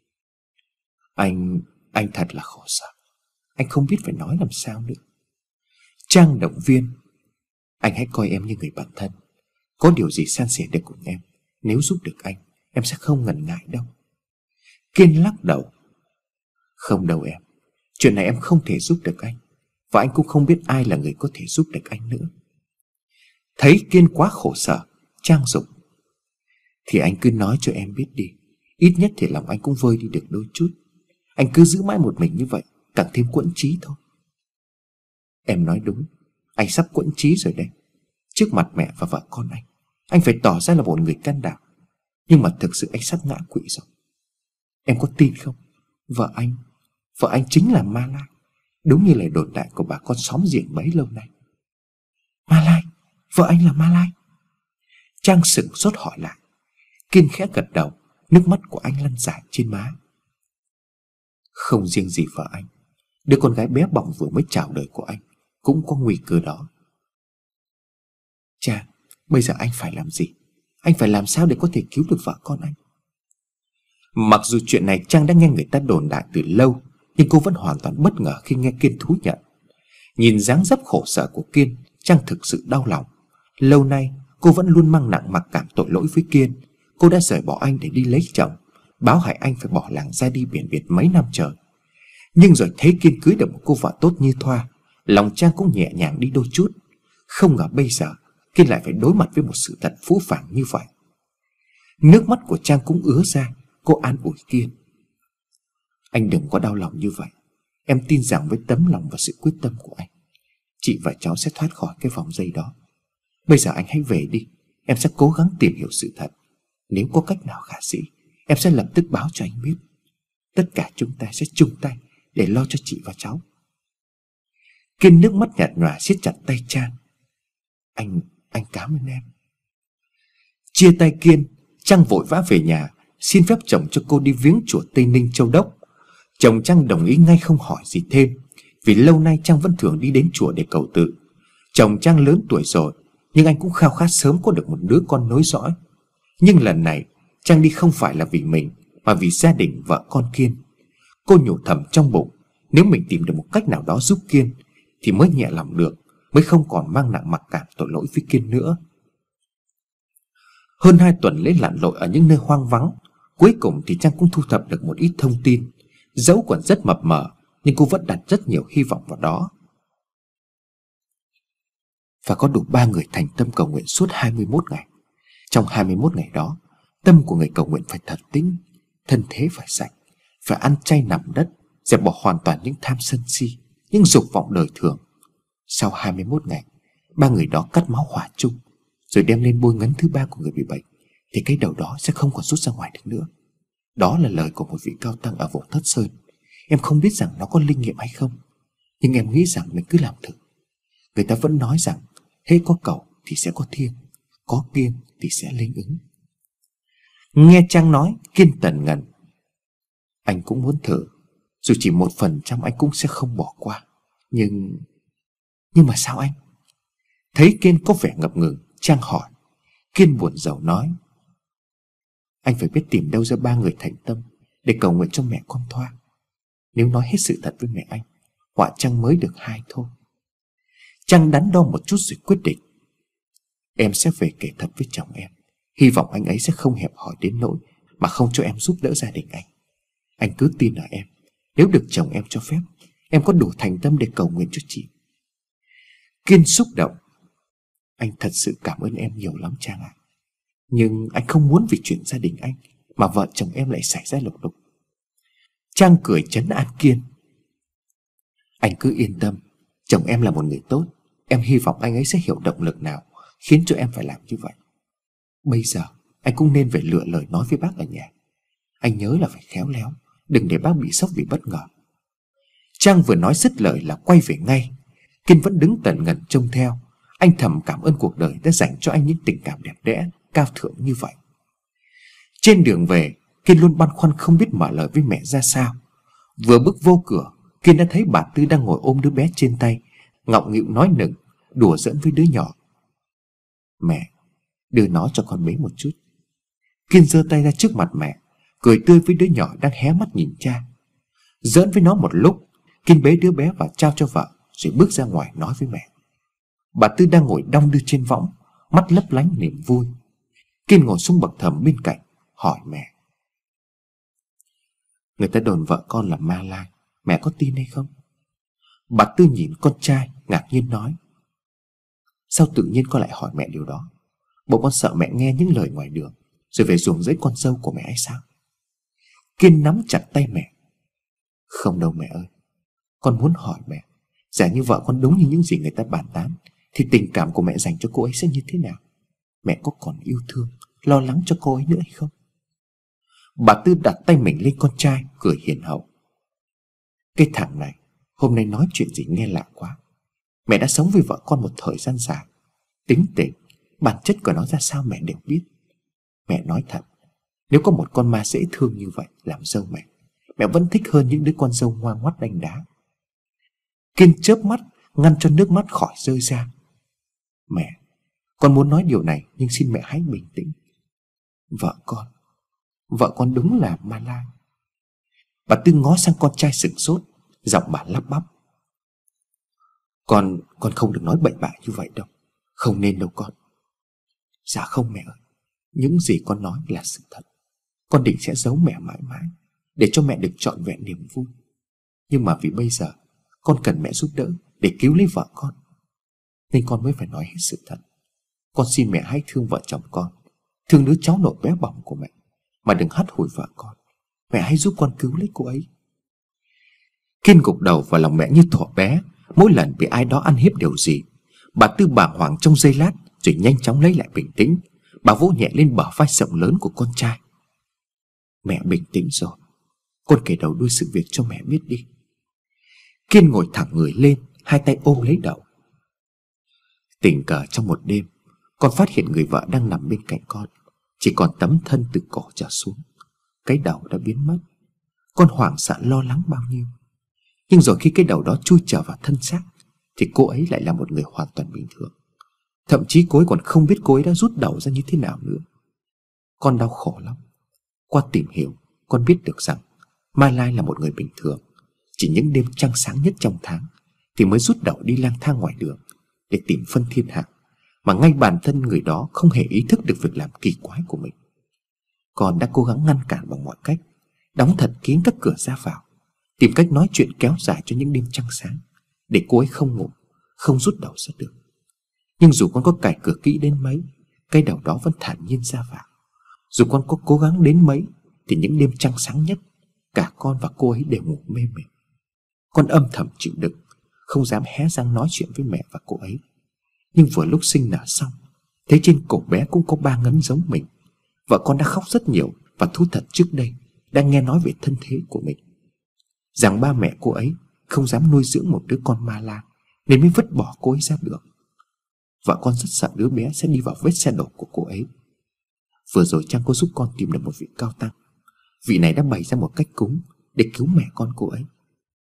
Anh thật là khổ sở. Anh không biết phải nói làm sao nữa. Trang động viên. Anh hãy coi em như người bạn thân. Có điều gì san sẻ được cùng em. Nếu giúp được anh, em sẽ không ngần ngại đâu. Kiên lắc đầu. Không đâu em. Chuyện này em không thể giúp được anh. Và anh cũng không biết ai là người có thể giúp được anh nữa. Thấy Kiên quá khổ sở, Trang dục. Thì anh cứ nói cho em biết đi. Ít nhất thì lòng anh cũng vơi đi được đôi chút. Anh cứ giữ mãi một mình như vậy, càng thêm quẫn trí thôi. Em nói đúng. Anh sắp quẫn trí rồi đây. Trước mặt mẹ và vợ con anh phải tỏ ra là một người can đảm. Nhưng mà thực sự anh sắp ngã quỵ rồi. Em có tin không? Vợ anh chính là Ma Lai. Đúng như lời đồn đại của bà con xóm giềng bấy lâu nay. Ma Lai? Vợ anh là Ma Lai? Trang sửng sốt hỏi lại. Kiên khẽ gật đầu. Nước mắt của anh lăn dài trên má. Không riêng gì vợ anh, đứa con gái bé bỏng vừa mới chào đời của anh cũng có nguy cơ đó. Trang, bây giờ anh phải làm gì? Anh phải làm sao để có thể cứu được vợ con anh? Mặc dù chuyện này Trang đã nghe người ta đồn đại từ lâu, nhưng cô vẫn hoàn toàn bất ngờ khi nghe Kiên thú nhận. Nhìn dáng dấp khổ sở của Kiên, Trang thực sự đau lòng. Lâu nay cô vẫn luôn mang nặng mặc cảm tội lỗi với Kiên. Cô đã rời bỏ anh để đi lấy chồng, báo hại anh phải bỏ làng ra đi biển biệt mấy năm trời. Nhưng rồi thấy Kiên cưới được một cô vợ tốt như Thoa, lòng Trang cũng nhẹ nhàng đi đôi chút. Không ngờ bây giờ Kiên lại phải đối mặt với một sự thật phũ phàng như vậy. Nước mắt của Trang cũng ứa ra. Cô an ủi Kiên. Anh đừng có đau lòng như vậy. Em tin rằng với tấm lòng và sự quyết tâm của anh, chị và cháu sẽ thoát khỏi cái vòng dây đó. Bây giờ anh hãy về đi. Em sẽ cố gắng tìm hiểu sự thật. Nếu có cách nào khả dĩ, em sẽ lập tức báo cho anh biết. Tất cả chúng ta sẽ chung tay để lo cho chị và cháu. Kiên nước mắt nhạt nhòa siết chặt tay Trang. Anh cảm ơn em. Chia tay Kiên, Trang vội vã về nhà xin phép chồng cho cô đi viếng chùa Tây Ninh Châu Đốc. Chồng Trang đồng ý ngay không hỏi gì thêm, vì lâu nay Trang vẫn thường đi đến chùa để cầu tự. Chồng Trang lớn tuổi rồi, nhưng anh cũng khao khát sớm có được một đứa con nối dõi. Nhưng lần này Trang đi không phải là vì mình, mà vì gia đình vợ con Kiên. Cô nhủ thầm trong bụng, nếu mình tìm được một cách nào đó giúp Kiên thì mới nhẹ lòng được, mới không còn mang nặng mặc cảm tội lỗi với Kiên nữa. Hơn 2 tuần lễ lặn lội ở những nơi hoang vắng, cuối cùng thì Trang cũng thu thập được một ít thông tin. Dẫu còn rất mập mờ, nhưng cô vẫn đặt rất nhiều hy vọng vào đó. Và có đủ 3 người thành tâm cầu nguyện suốt 21 ngày. Trong 21 ngày đó, tâm của người cầu nguyện phải thật tĩnh, thân thế phải sạch, phải ăn chay nằm đất, dẹp bỏ hoàn toàn những tham sân si, những dục vọng đời thường. Sau 21 ngày, 3 người đó cắt máu hỏa chung, rồi đem lên bôi ngấn thứ 3 của người bị bệnh, thì cái đầu đó sẽ không còn rút ra ngoài được nữa. Đó là lời của một vị cao tăng ở vùng Thất Sơn. Em không biết rằng nó có linh nghiệm hay không, nhưng em nghĩ rằng mình cứ làm thử. Người ta vẫn nói rằng hễ có cầu thì sẽ có thiên, có kiêng thì sẽ linh ứng. Nghe Trang nói, Kiên tần ngần. Anh cũng muốn thử, Dù chỉ 1% anh cũng sẽ không bỏ qua. Nhưng mà sao anh? Thấy Kiên có vẻ ngập ngừng, Trang hỏi. Kiên buồn rầu nói: anh phải biết tìm đâu ra 3 người thành tâm để cầu nguyện cho mẹ con Thoa. Nếu nói hết sự thật với mẹ anh, họa chăng mới được 2 thôi. Trang đắn đo một chút rồi quyết định: em sẽ về kể thật với chồng em. Hy vọng anh ấy sẽ không hẹp hòi đến nỗi mà không cho em giúp đỡ gia đình anh. Anh cứ tin ở em. Nếu được chồng em cho phép, em có đủ thành tâm để cầu nguyện cho chị. Kiên xúc động: anh thật sự cảm ơn em nhiều lắm Trang ạ. Nhưng anh không muốn vì chuyện gia đình anh mà vợ chồng em lại xảy ra lục đục. Trang cười trấn an Kiên: anh cứ yên tâm, chồng em là một người tốt. Em hy vọng anh ấy sẽ hiểu động lực nào khiến cho em phải làm như vậy. Bây giờ anh cũng nên về lựa lời nói với bác ở nhà. Anh nhớ là phải khéo léo, đừng để bác bị sốc vì bất ngờ. Trang vừa nói dứt lời là quay về ngay. Kiên vẫn đứng tần ngần trông theo. Anh thầm cảm ơn cuộc đời đã dành cho anh những tình cảm đẹp đẽ, cao thượng như vậy. Trên đường về, Kiên luôn băn khoăn không biết mở lời với mẹ ra sao. Vừa bước vô cửa, Kiên đã thấy bà Tư đang ngồi ôm đứa bé trên tay, ngọng nghịu nói nựng, đùa giỡn với đứa nhỏ. Mẹ, đưa nó cho con bế một chút. Kiên giơ tay ra trước mặt mẹ, cười tươi với đứa nhỏ đang hé mắt nhìn cha. Giỡn với nó một lúc, Kiên bế đứa bé và trao cho vợ, rồi bước ra ngoài nói với mẹ. Bà Tư đang ngồi đong đưa trên võng, mắt lấp lánh niềm vui. Kiên ngồi xuống bậc thềm bên cạnh, hỏi mẹ: người ta đồn vợ con là ma lai, mẹ có tin hay không? Bà Tư nhìn con trai ngạc nhiên nói: sao tự nhiên con lại hỏi mẹ điều đó? Bộ con sợ mẹ nghe những lời ngoài đường rồi về ruồng rẫy con dâu của mẹ hay sao? Kiên nắm chặt tay mẹ: không đâu mẹ ơi. Con muốn hỏi mẹ, giả như vợ con đúng như những gì người ta bàn tán, thì tình cảm của mẹ dành cho cô ấy sẽ như thế nào? Mẹ có còn yêu thương, lo lắng cho cô ấy nữa hay không? Bà Tư đặt tay mình lên con trai, cười hiền hậu: cái thằng này hôm nay nói chuyện gì nghe lạ quá. Mẹ đã sống với vợ con một thời gian dài, tính tình, bản chất của nó ra sao mẹ đều biết. Mẹ nói thật, nếu có một con ma dễ thương như vậy làm dâu mẹ vẫn thích hơn những đứa con dâu ngoan ngoắt đanh đá. Kiên chớp mắt ngăn cho nước mắt khỏi rơi ra. Mẹ, con muốn nói điều này nhưng xin mẹ hãy bình tĩnh. Vợ con đúng là ma lai. Bà Tư ngó sang con trai sửng sốt, giọng bà lắp bắp: Con không được nói bậy bạ như vậy đâu. Không nên đâu con. Dạ không mẹ ơi, những gì con nói là sự thật. Con định sẽ giấu mẹ mãi mãi, để cho mẹ được trọn vẹn niềm vui. Nhưng mà vì bây giờ con cần mẹ giúp đỡ để cứu lấy vợ con, nên con mới phải nói hết sự thật. Con xin mẹ hãy thương vợ chồng con, thương đứa cháu nội bé bỏng của mẹ, mà đừng hắt hủi vợ con. Mẹ hãy giúp con cứu lấy cô ấy. Kiên gục đầu vào lòng mẹ như thuở bé. Mỗi lần bị ai đó ăn hiếp điều gì, bà Tư bàng hoàng trong giây lát, rồi nhanh chóng lấy lại bình tĩnh. Bà vỗ nhẹ lên bờ vai rộng lớn của con trai. Mẹ bình tĩnh rồi, con kể đầu đuôi sự việc cho mẹ biết đi. Kiên ngồi thẳng người lên, hai tay ôm lấy đầu. Tình cờ trong một đêm, con phát hiện người vợ đang nằm bên cạnh con, chỉ còn tấm thân từ cổ trở xuống. Cái đầu đã biến mất. Con hoảng sợ lo lắng bao nhiêu. Nhưng rồi khi cái đầu đó chui trở vào thân xác, thì cô ấy lại là một người hoàn toàn bình thường. Thậm chí cô ấy còn không biết cô ấy đã rút đầu ra như thế nào nữa. Con đau khổ lắm. Qua tìm hiểu, con biết được rằng Ma Lai là một người bình thường. Chỉ những đêm trăng sáng nhất trong tháng thì mới rút đầu đi lang thang ngoài đường để tìm phân thiên hạ, mà ngay bản thân người đó không hề ý thức được việc làm kỳ quái của mình. Con đã cố gắng ngăn cản bằng mọi cách, đóng thật kín các cửa ra vào, tìm cách nói chuyện kéo dài cho những đêm trăng sáng, để cô ấy không ngủ, không rút đầu ra được. Nhưng dù con có cài cửa kỹ đến mấy, cái đầu đó vẫn thản nhiên ra vào. Dù con có cố gắng đến mấy, thì những đêm trăng sáng nhất, cả con và cô ấy đều ngủ mê mệt. Con âm thầm chịu đựng, không dám hé răng nói chuyện với mẹ và cô ấy. Nhưng vừa lúc sinh nở xong, thấy trên cổ bé cũng có 3 ngấn giống mình. Vợ con đã khóc rất nhiều và thú thật trước đây đã nghe nói về thân thế của mình, rằng ba mẹ cô ấy không dám nuôi dưỡng một đứa con ma la, nên mới vứt bỏ cô ấy ra đường. Vợ con rất sợ đứa bé sẽ đi vào vết xe đổ của cô ấy. Vừa rồi Trang có giúp con tìm được một vị cao tăng. Vị này đã bày ra một cách cúng để cứu mẹ con cô ấy,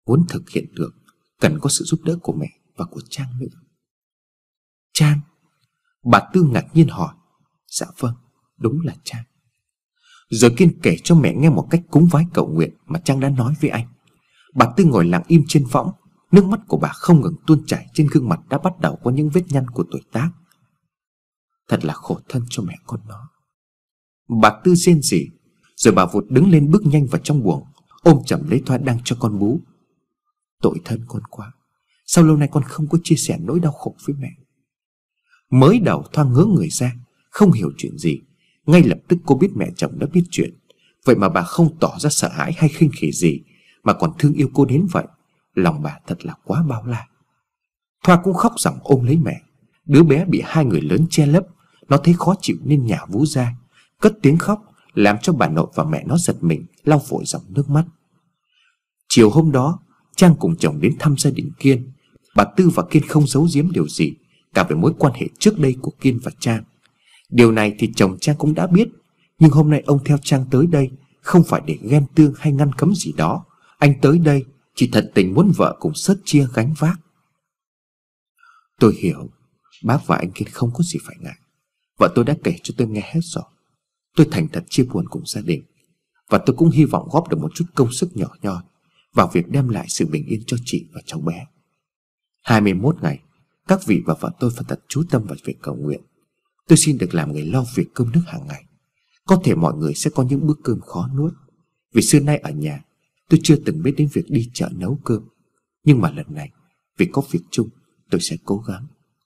muốn thực hiện được cần có sự giúp đỡ của mẹ và của Trang nữa. Trang? Bà Tư ngạc nhiên hỏi. Dạ vâng, đúng là Trang. Rồi Kiên kể cho mẹ nghe một cách cúng vái cầu nguyện mà Trang đã nói với anh. Bà Tư ngồi lặng im trên võng, nước mắt của bà không ngừng tuôn chảy trên gương mặt đã bắt đầu có những vết nhăn của tuổi tác. Thật là khổ thân cho mẹ con nó. Bà Tư rên rỉ, rồi bà vụt đứng lên bước nhanh vào trong buồng, ôm chầm lấy Thoa đang cho con bú. Tội thân con quá, sao lâu nay con không có chia sẻ nỗi đau khổ với mẹ. Mới đầu Thoa ngớ người ra, không hiểu chuyện gì. Ngay lập tức cô biết mẹ chồng đã biết chuyện. Vậy mà bà không tỏ ra sợ hãi hay khinh khỉ gì, mà còn thương yêu cô đến vậy. Lòng bà thật là quá bao la. Thoa cũng khóc ròng ôm lấy mẹ. Đứa bé bị hai người lớn che lấp, nó thấy khó chịu nên nhả vú ra, cất tiếng khóc, làm cho bà nội và mẹ nó giật mình, lau vội dòng nước mắt. Chiều hôm đó, Trang cùng chồng đến thăm gia đình Kiên. Bà Tư và Kiên không giấu giếm điều gì cả về mối quan hệ trước đây của Kiên và Trang. Điều này thì chồng Trang cũng đã biết, nhưng hôm nay ông theo Trang tới đây không phải để ghen tương hay ngăn cấm gì đó. Anh tới đây chỉ thật tình muốn vợ cùng sớt chia gánh vác. Tôi hiểu, bác và anh Kiên không có gì phải ngại. Vợ tôi đã kể cho tôi nghe hết rồi. Tôi thành thật chia buồn cùng gia đình, và tôi cũng hy vọng góp được một chút công sức nhỏ nhoi vào việc đem lại sự bình yên cho chị và cháu bé. 21 ngày, các vị và vợ tôi phải thật chú tâm vào việc cầu nguyện. Tôi xin được làm người lo việc cơm nước hàng ngày. Có thể mọi người sẽ có những bữa cơm khó nuốt, vì xưa nay ở nhà tôi chưa từng biết đến việc đi chợ nấu cơm. Nhưng mà lần này, vì có việc chung, tôi sẽ cố gắng.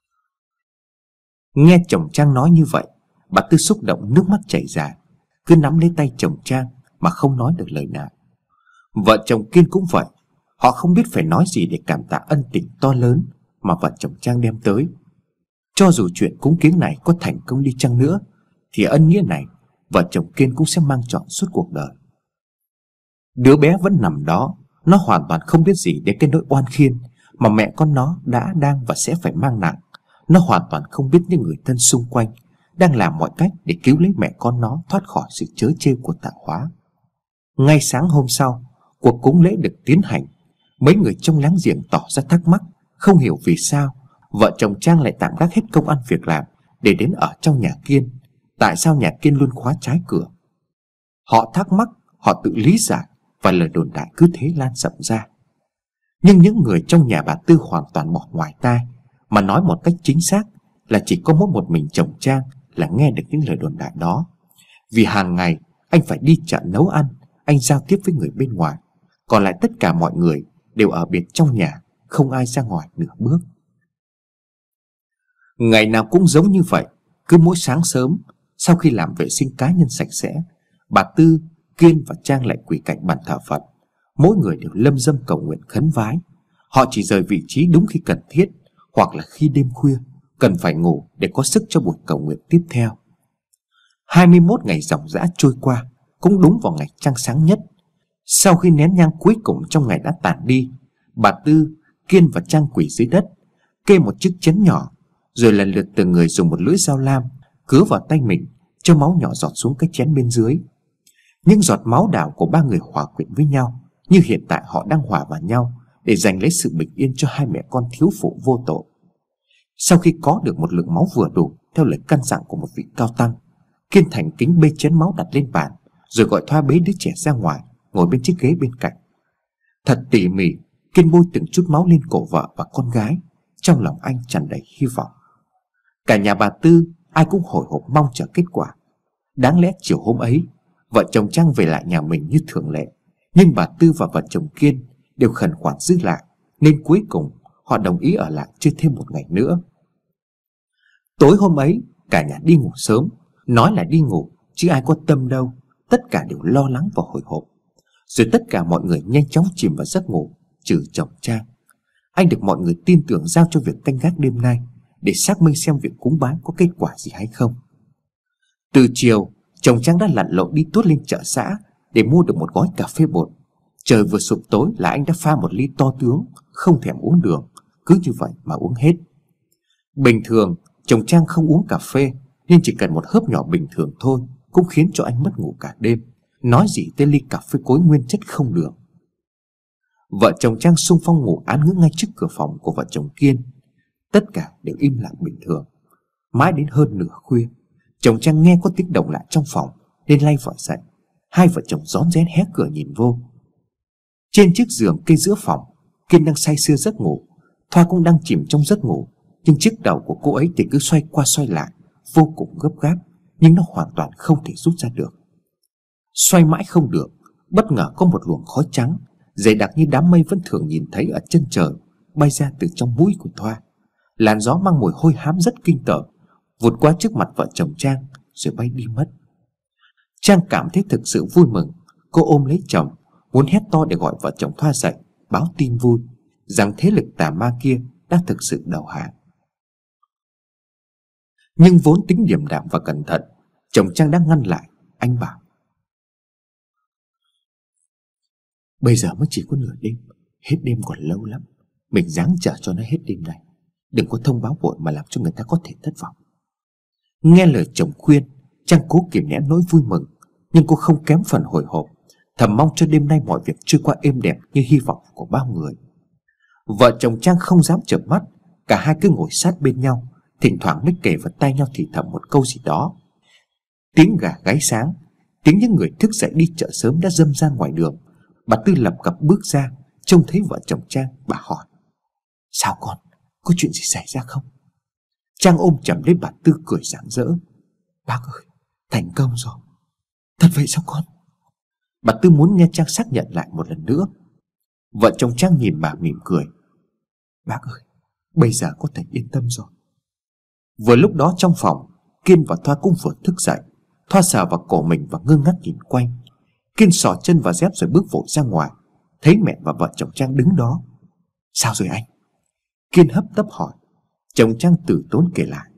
Nghe chồng Trang nói như vậy, bà Tư xúc động nước mắt chảy dài, cứ nắm lấy tay chồng Trang mà không nói được lời nào. Vợ chồng Kiên cũng vậy. Họ không biết phải nói gì để cảm tạ ân tình to lớn mà vợ chồng Trang đem tới. Cho dù chuyện cúng kiếng này có thành công đi chăng nữa, thì ân nghĩa này vợ chồng Kiên cũng sẽ mang trọn suốt cuộc đời. Đứa bé vẫn nằm đó, nó hoàn toàn không biết gì đến cái nỗi oan khiên mà mẹ con nó đã, đang và sẽ phải mang nặng. Nó hoàn toàn không biết những người thân xung quanh đang làm mọi cách để cứu lấy mẹ con nó thoát khỏi sự trớ trêu của tạo hóa. Ngay sáng hôm sau, cuộc cúng lễ được tiến hành. Mấy người trong láng giềng tỏ ra thắc mắc, không hiểu vì sao vợ chồng Trang lại tạm gác hết công ăn việc làm để đến ở trong nhà Kiên. Tại sao nhà Kiên luôn khóa trái cửa? Họ thắc mắc, họ tự lý giải, và lời đồn đại cứ thế lan rộng ra. Nhưng những người trong nhà bà Tư hoàn toàn bỏ ngoài tai, mà nói một cách chính xác là chỉ có mỗi một mình chồng Trang là nghe được những lời đồn đại đó. Vì hàng ngày anh phải đi chợ nấu ăn, anh giao tiếp với người bên ngoài, còn lại tất cả mọi người đều ở biệt trong nhà, không ai ra ngoài nửa bước. Ngày nào cũng giống như vậy. Cứ mỗi sáng sớm, sau khi làm vệ sinh cá nhân sạch sẽ, bà Tư, Kiên và Trang lại quỳ cạnh bàn thờ Phật. Mỗi người đều lâm dâm cầu nguyện khấn vái. Họ chỉ rời vị trí đúng khi cần thiết, hoặc là khi đêm khuya cần phải ngủ để có sức cho buổi cầu nguyện tiếp theo. 21 ngày ròng rã trôi qua, cũng đúng vào ngày trăng sáng nhất. Sau khi nén nhang cuối cùng trong ngày đã tàn đi, bà Tư, Kiên và Trang quỳ dưới đất, kê một chiếc chén nhỏ, rồi lần lượt từng người dùng một lưỡi dao lam cứa vào tay mình, cho máu nhỏ giọt xuống cái chén bên dưới. Những giọt máu đào của ba người hòa quyện với nhau, như hiện tại họ đang hòa vào nhau để giành lấy sự bình yên cho hai mẹ con thiếu phụ vô tội. Sau khi có được một lượng máu vừa đủ theo lời căn dặn của một vị cao tăng, Kiên thành kính bê chén máu đặt lên bàn, rồi gọi Thoa bế đứa trẻ ra ngoài, ngồi bên chiếc ghế bên cạnh. Thật tỉ mỉ, Kiên bôi từng chút máu lên cổ vợ và con gái. Trong lòng anh tràn đầy hy vọng. Cả nhà bà Tư ai cũng hồi hộp mong chờ kết quả. Đáng lẽ chiều hôm ấy vợ chồng Trang về lại nhà mình như thường lệ, nhưng bà Tư và vợ chồng Kiên đều khẩn khoản giữ lại, nên cuối cùng họ đồng ý ở lại chơi thêm một ngày nữa. Tối hôm ấy cả nhà đi ngủ sớm. Nói là đi ngủ chứ ai có tâm đâu. Tất cả đều lo lắng và hồi hộp. Rồi tất cả mọi người nhanh chóng chìm vào giấc ngủ, trừ chồng Trang. Anh được mọi người tin tưởng giao cho việc canh gác đêm nay, để xác minh xem việc cúng bái có kết quả gì hay không. Từ chiều, chồng Trang đã lặn lội đi tuốt lên chợ xã để mua được một gói cà phê bột. Trời vừa sụp tối là anh đã pha một ly to tướng, không thèm uống đường, cứ như vậy mà uống hết. Bình thường chồng Trang không uống cà phê, nên chỉ cần một hớp nhỏ bình thường thôi cũng khiến cho anh mất ngủ cả đêm. Nói gì tới ly cà phê cối nguyên chất không đường. Vợ chồng Trang xung phong ngủ án ngữ ngay trước cửa phòng của vợ chồng Kiên. Tất cả đều im lặng bình thường. Mãi đến hơn nửa khuya, chồng Trang nghe có tiếng động lạ trong phòng nên lay vợ dậy. Hai vợ chồng rón rén hé cửa nhìn vô. Trên chiếc giường kê giữa phòng, Kiên đang say sưa giấc ngủ. Thoa cũng đang chìm trong giấc ngủ, nhưng chiếc đầu của cô ấy thì cứ xoay qua xoay lại, vô cùng gấp gáp, nhưng nó hoàn toàn không thể rút ra được. Xoay mãi không được, bất ngờ có một luồng khói trắng dày đặc như đám mây vẫn thường nhìn thấy ở chân trời bay ra từ trong mũi của Thoa. Làn gió mang mùi hôi hám rất kinh tởm vụt qua trước mặt vợ chồng Trang rồi bay đi mất. Trang cảm thấy thực sự vui mừng. Cô ôm lấy chồng, muốn hét to để gọi vợ chồng Thoa dậy, báo tin vui rằng thế lực tà ma kia đã thực sự đầu hàng. Nhưng vốn tính điềm đạm và cẩn thận, chồng Trang đã ngăn lại. Anh bảo: bây giờ mới chỉ có nửa đêm, hết đêm còn lâu lắm. Mình ráng chờ cho nó hết đêm này, đừng có thông báo vội mà làm cho người ta có thể thất vọng. Nghe lời chồng khuyên, Trang cố kìm nén nỗi vui mừng, nhưng cô không kém phần hồi hộp, thầm mong cho đêm nay mọi việc trôi qua êm đẹp như hy vọng của bao người. Vợ chồng Trang không dám chợp mắt, cả hai cứ ngồi sát bên nhau, thỉnh thoảng mới kề vào tai nhau thì thầm một câu gì đó. Tiếng gà gáy sáng, tiếng những người thức dậy đi chợ sớm đã râm ran ngoài đường. Bà Tư lập cập bước ra, trông thấy vợ chồng Trang, bà hỏi: sao con, có chuyện gì xảy ra không? Trang ôm chầm lấy bà Tư cười rạng rỡ: bác ơi, thành công rồi. Thật vậy sao con? Bà Tư muốn nghe Trang xác nhận lại một lần nữa. Vợ chồng Trang nhìn bà mỉm cười: bác ơi, bây giờ có thể yên tâm rồi. Vừa lúc đó trong phòng, Kiên và Thoa cũng vừa thức dậy. Thoa sờ vào cổ mình và ngơ ngác nhìn quanh. Kiên xỏ chân vào dép rồi bước vội ra ngoài, thấy mẹ và vợ chồng Trang đứng đó. Sao rồi anh? Kiên hấp tấp hỏi. Chồng Trang từ tốn kể lại: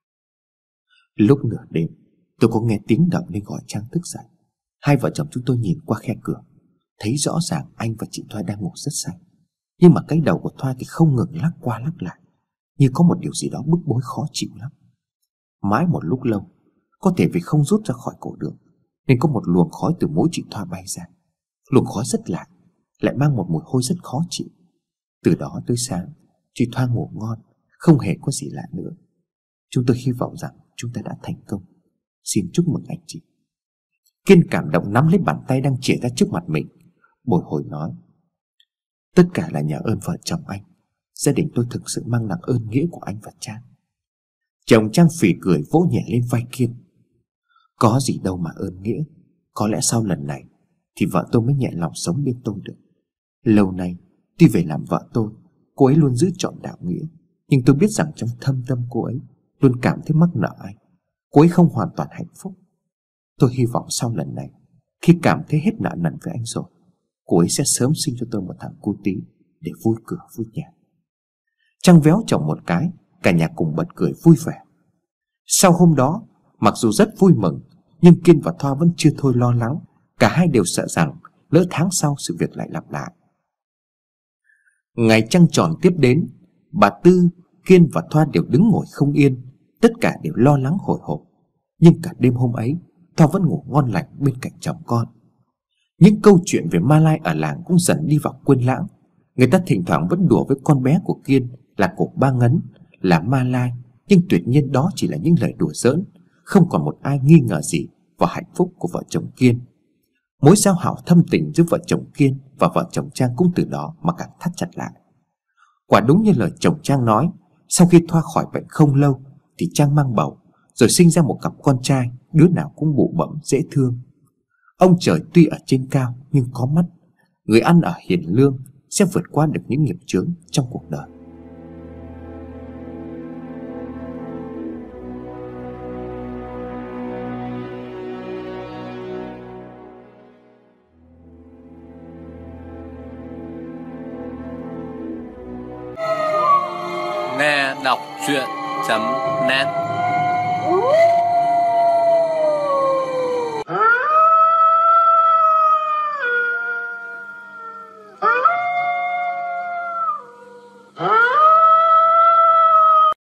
lúc nửa đêm tôi có nghe tiếng động nên gọi Trang thức dậy. Hai vợ chồng chúng tôi nhìn qua khe cửa, thấy rõ ràng anh và chị Thoa đang ngủ rất say. Nhưng mà cái đầu của Thoa thì không ngừng lắc qua lắc lại, như có một điều gì đó bức bối khó chịu lắm. Mãi một lúc lâu, có thể vì không rút ra khỏi cổ được nên có một luồng khói từ mũi chị Thoa bay ra. Luồng khói rất lạ, lại mang một mùi hôi rất khó chịu. Từ đó tới sáng, chị Thoa ngủ ngon, không hề có gì lạ nữa. Chúng tôi hy vọng rằng chúng ta đã thành công. Xin chúc mừng anh chị. Kiên cảm động nắm lấy bàn tay đang chìa ra trước mặt mình, bồi hồi nói: tất cả là nhờ ơn vợ chồng anh. Gia đình tôi thực sự mang nặng ơn nghĩa của anh và Trang. Chồng Trang phì cười vỗ nhẹ lên vai Kiên: có gì đâu mà ơn nghĩa. Có lẽ sau lần này thì vợ tôi mới nhẹ lòng sống bên tôi được. Lâu nay tuy về làm vợ tôi, cô ấy luôn giữ trọn đạo nghĩa, nhưng tôi biết rằng trong thâm tâm cô ấy luôn cảm thấy mắc nợ anh. Cô ấy không hoàn toàn hạnh phúc. Tôi hy vọng sau lần này, khi cảm thấy hết nợ nần với anh rồi, cô ấy sẽ sớm sinh cho tôi một thằng cu tí để vui cửa vui nhà. Trang véo chồng một cái, cả nhà cùng bật cười vui vẻ. Sau hôm đó, mặc dù rất vui mừng, nhưng Kiên và Thoa vẫn chưa thôi lo lắng. Cả hai đều sợ rằng lỡ tháng sau sự việc lại lặp lại. Ngày trăng tròn tiếp đến, bà Tư, Kiên và Thoa đều đứng ngồi không yên. Tất cả đều lo lắng hồi hộp. Nhưng cả đêm hôm ấy, Thoa vẫn ngủ ngon lành bên cạnh chồng con. Những câu chuyện về ma lai ở làng cũng dần đi vào quên lãng. Người ta thỉnh thoảng vẫn đùa với con bé của Kiên là cổ Ba Ngấn, là ma lai. Nhưng tuyệt nhiên đó chỉ là những lời đùa giỡn. Không còn một ai nghi ngờ gì vào hạnh phúc của vợ chồng Kiên. Mối giao hảo thâm tình giữa vợ chồng Kiên và vợ chồng Trang cũng từ đó mà càng thắt chặt lại. Quả đúng như lời chồng Trang nói, sau khi Thoa khỏi bệnh không lâu thì Trang mang bầu, rồi sinh ra một cặp con trai, đứa nào cũng bụ bẫm dễ thương. Ông trời tuy ở trên cao nhưng có mắt. Người ăn ở hiền lương sẽ vượt qua được những nghiệp chướng trong cuộc đời. Nghe đọc truyện.net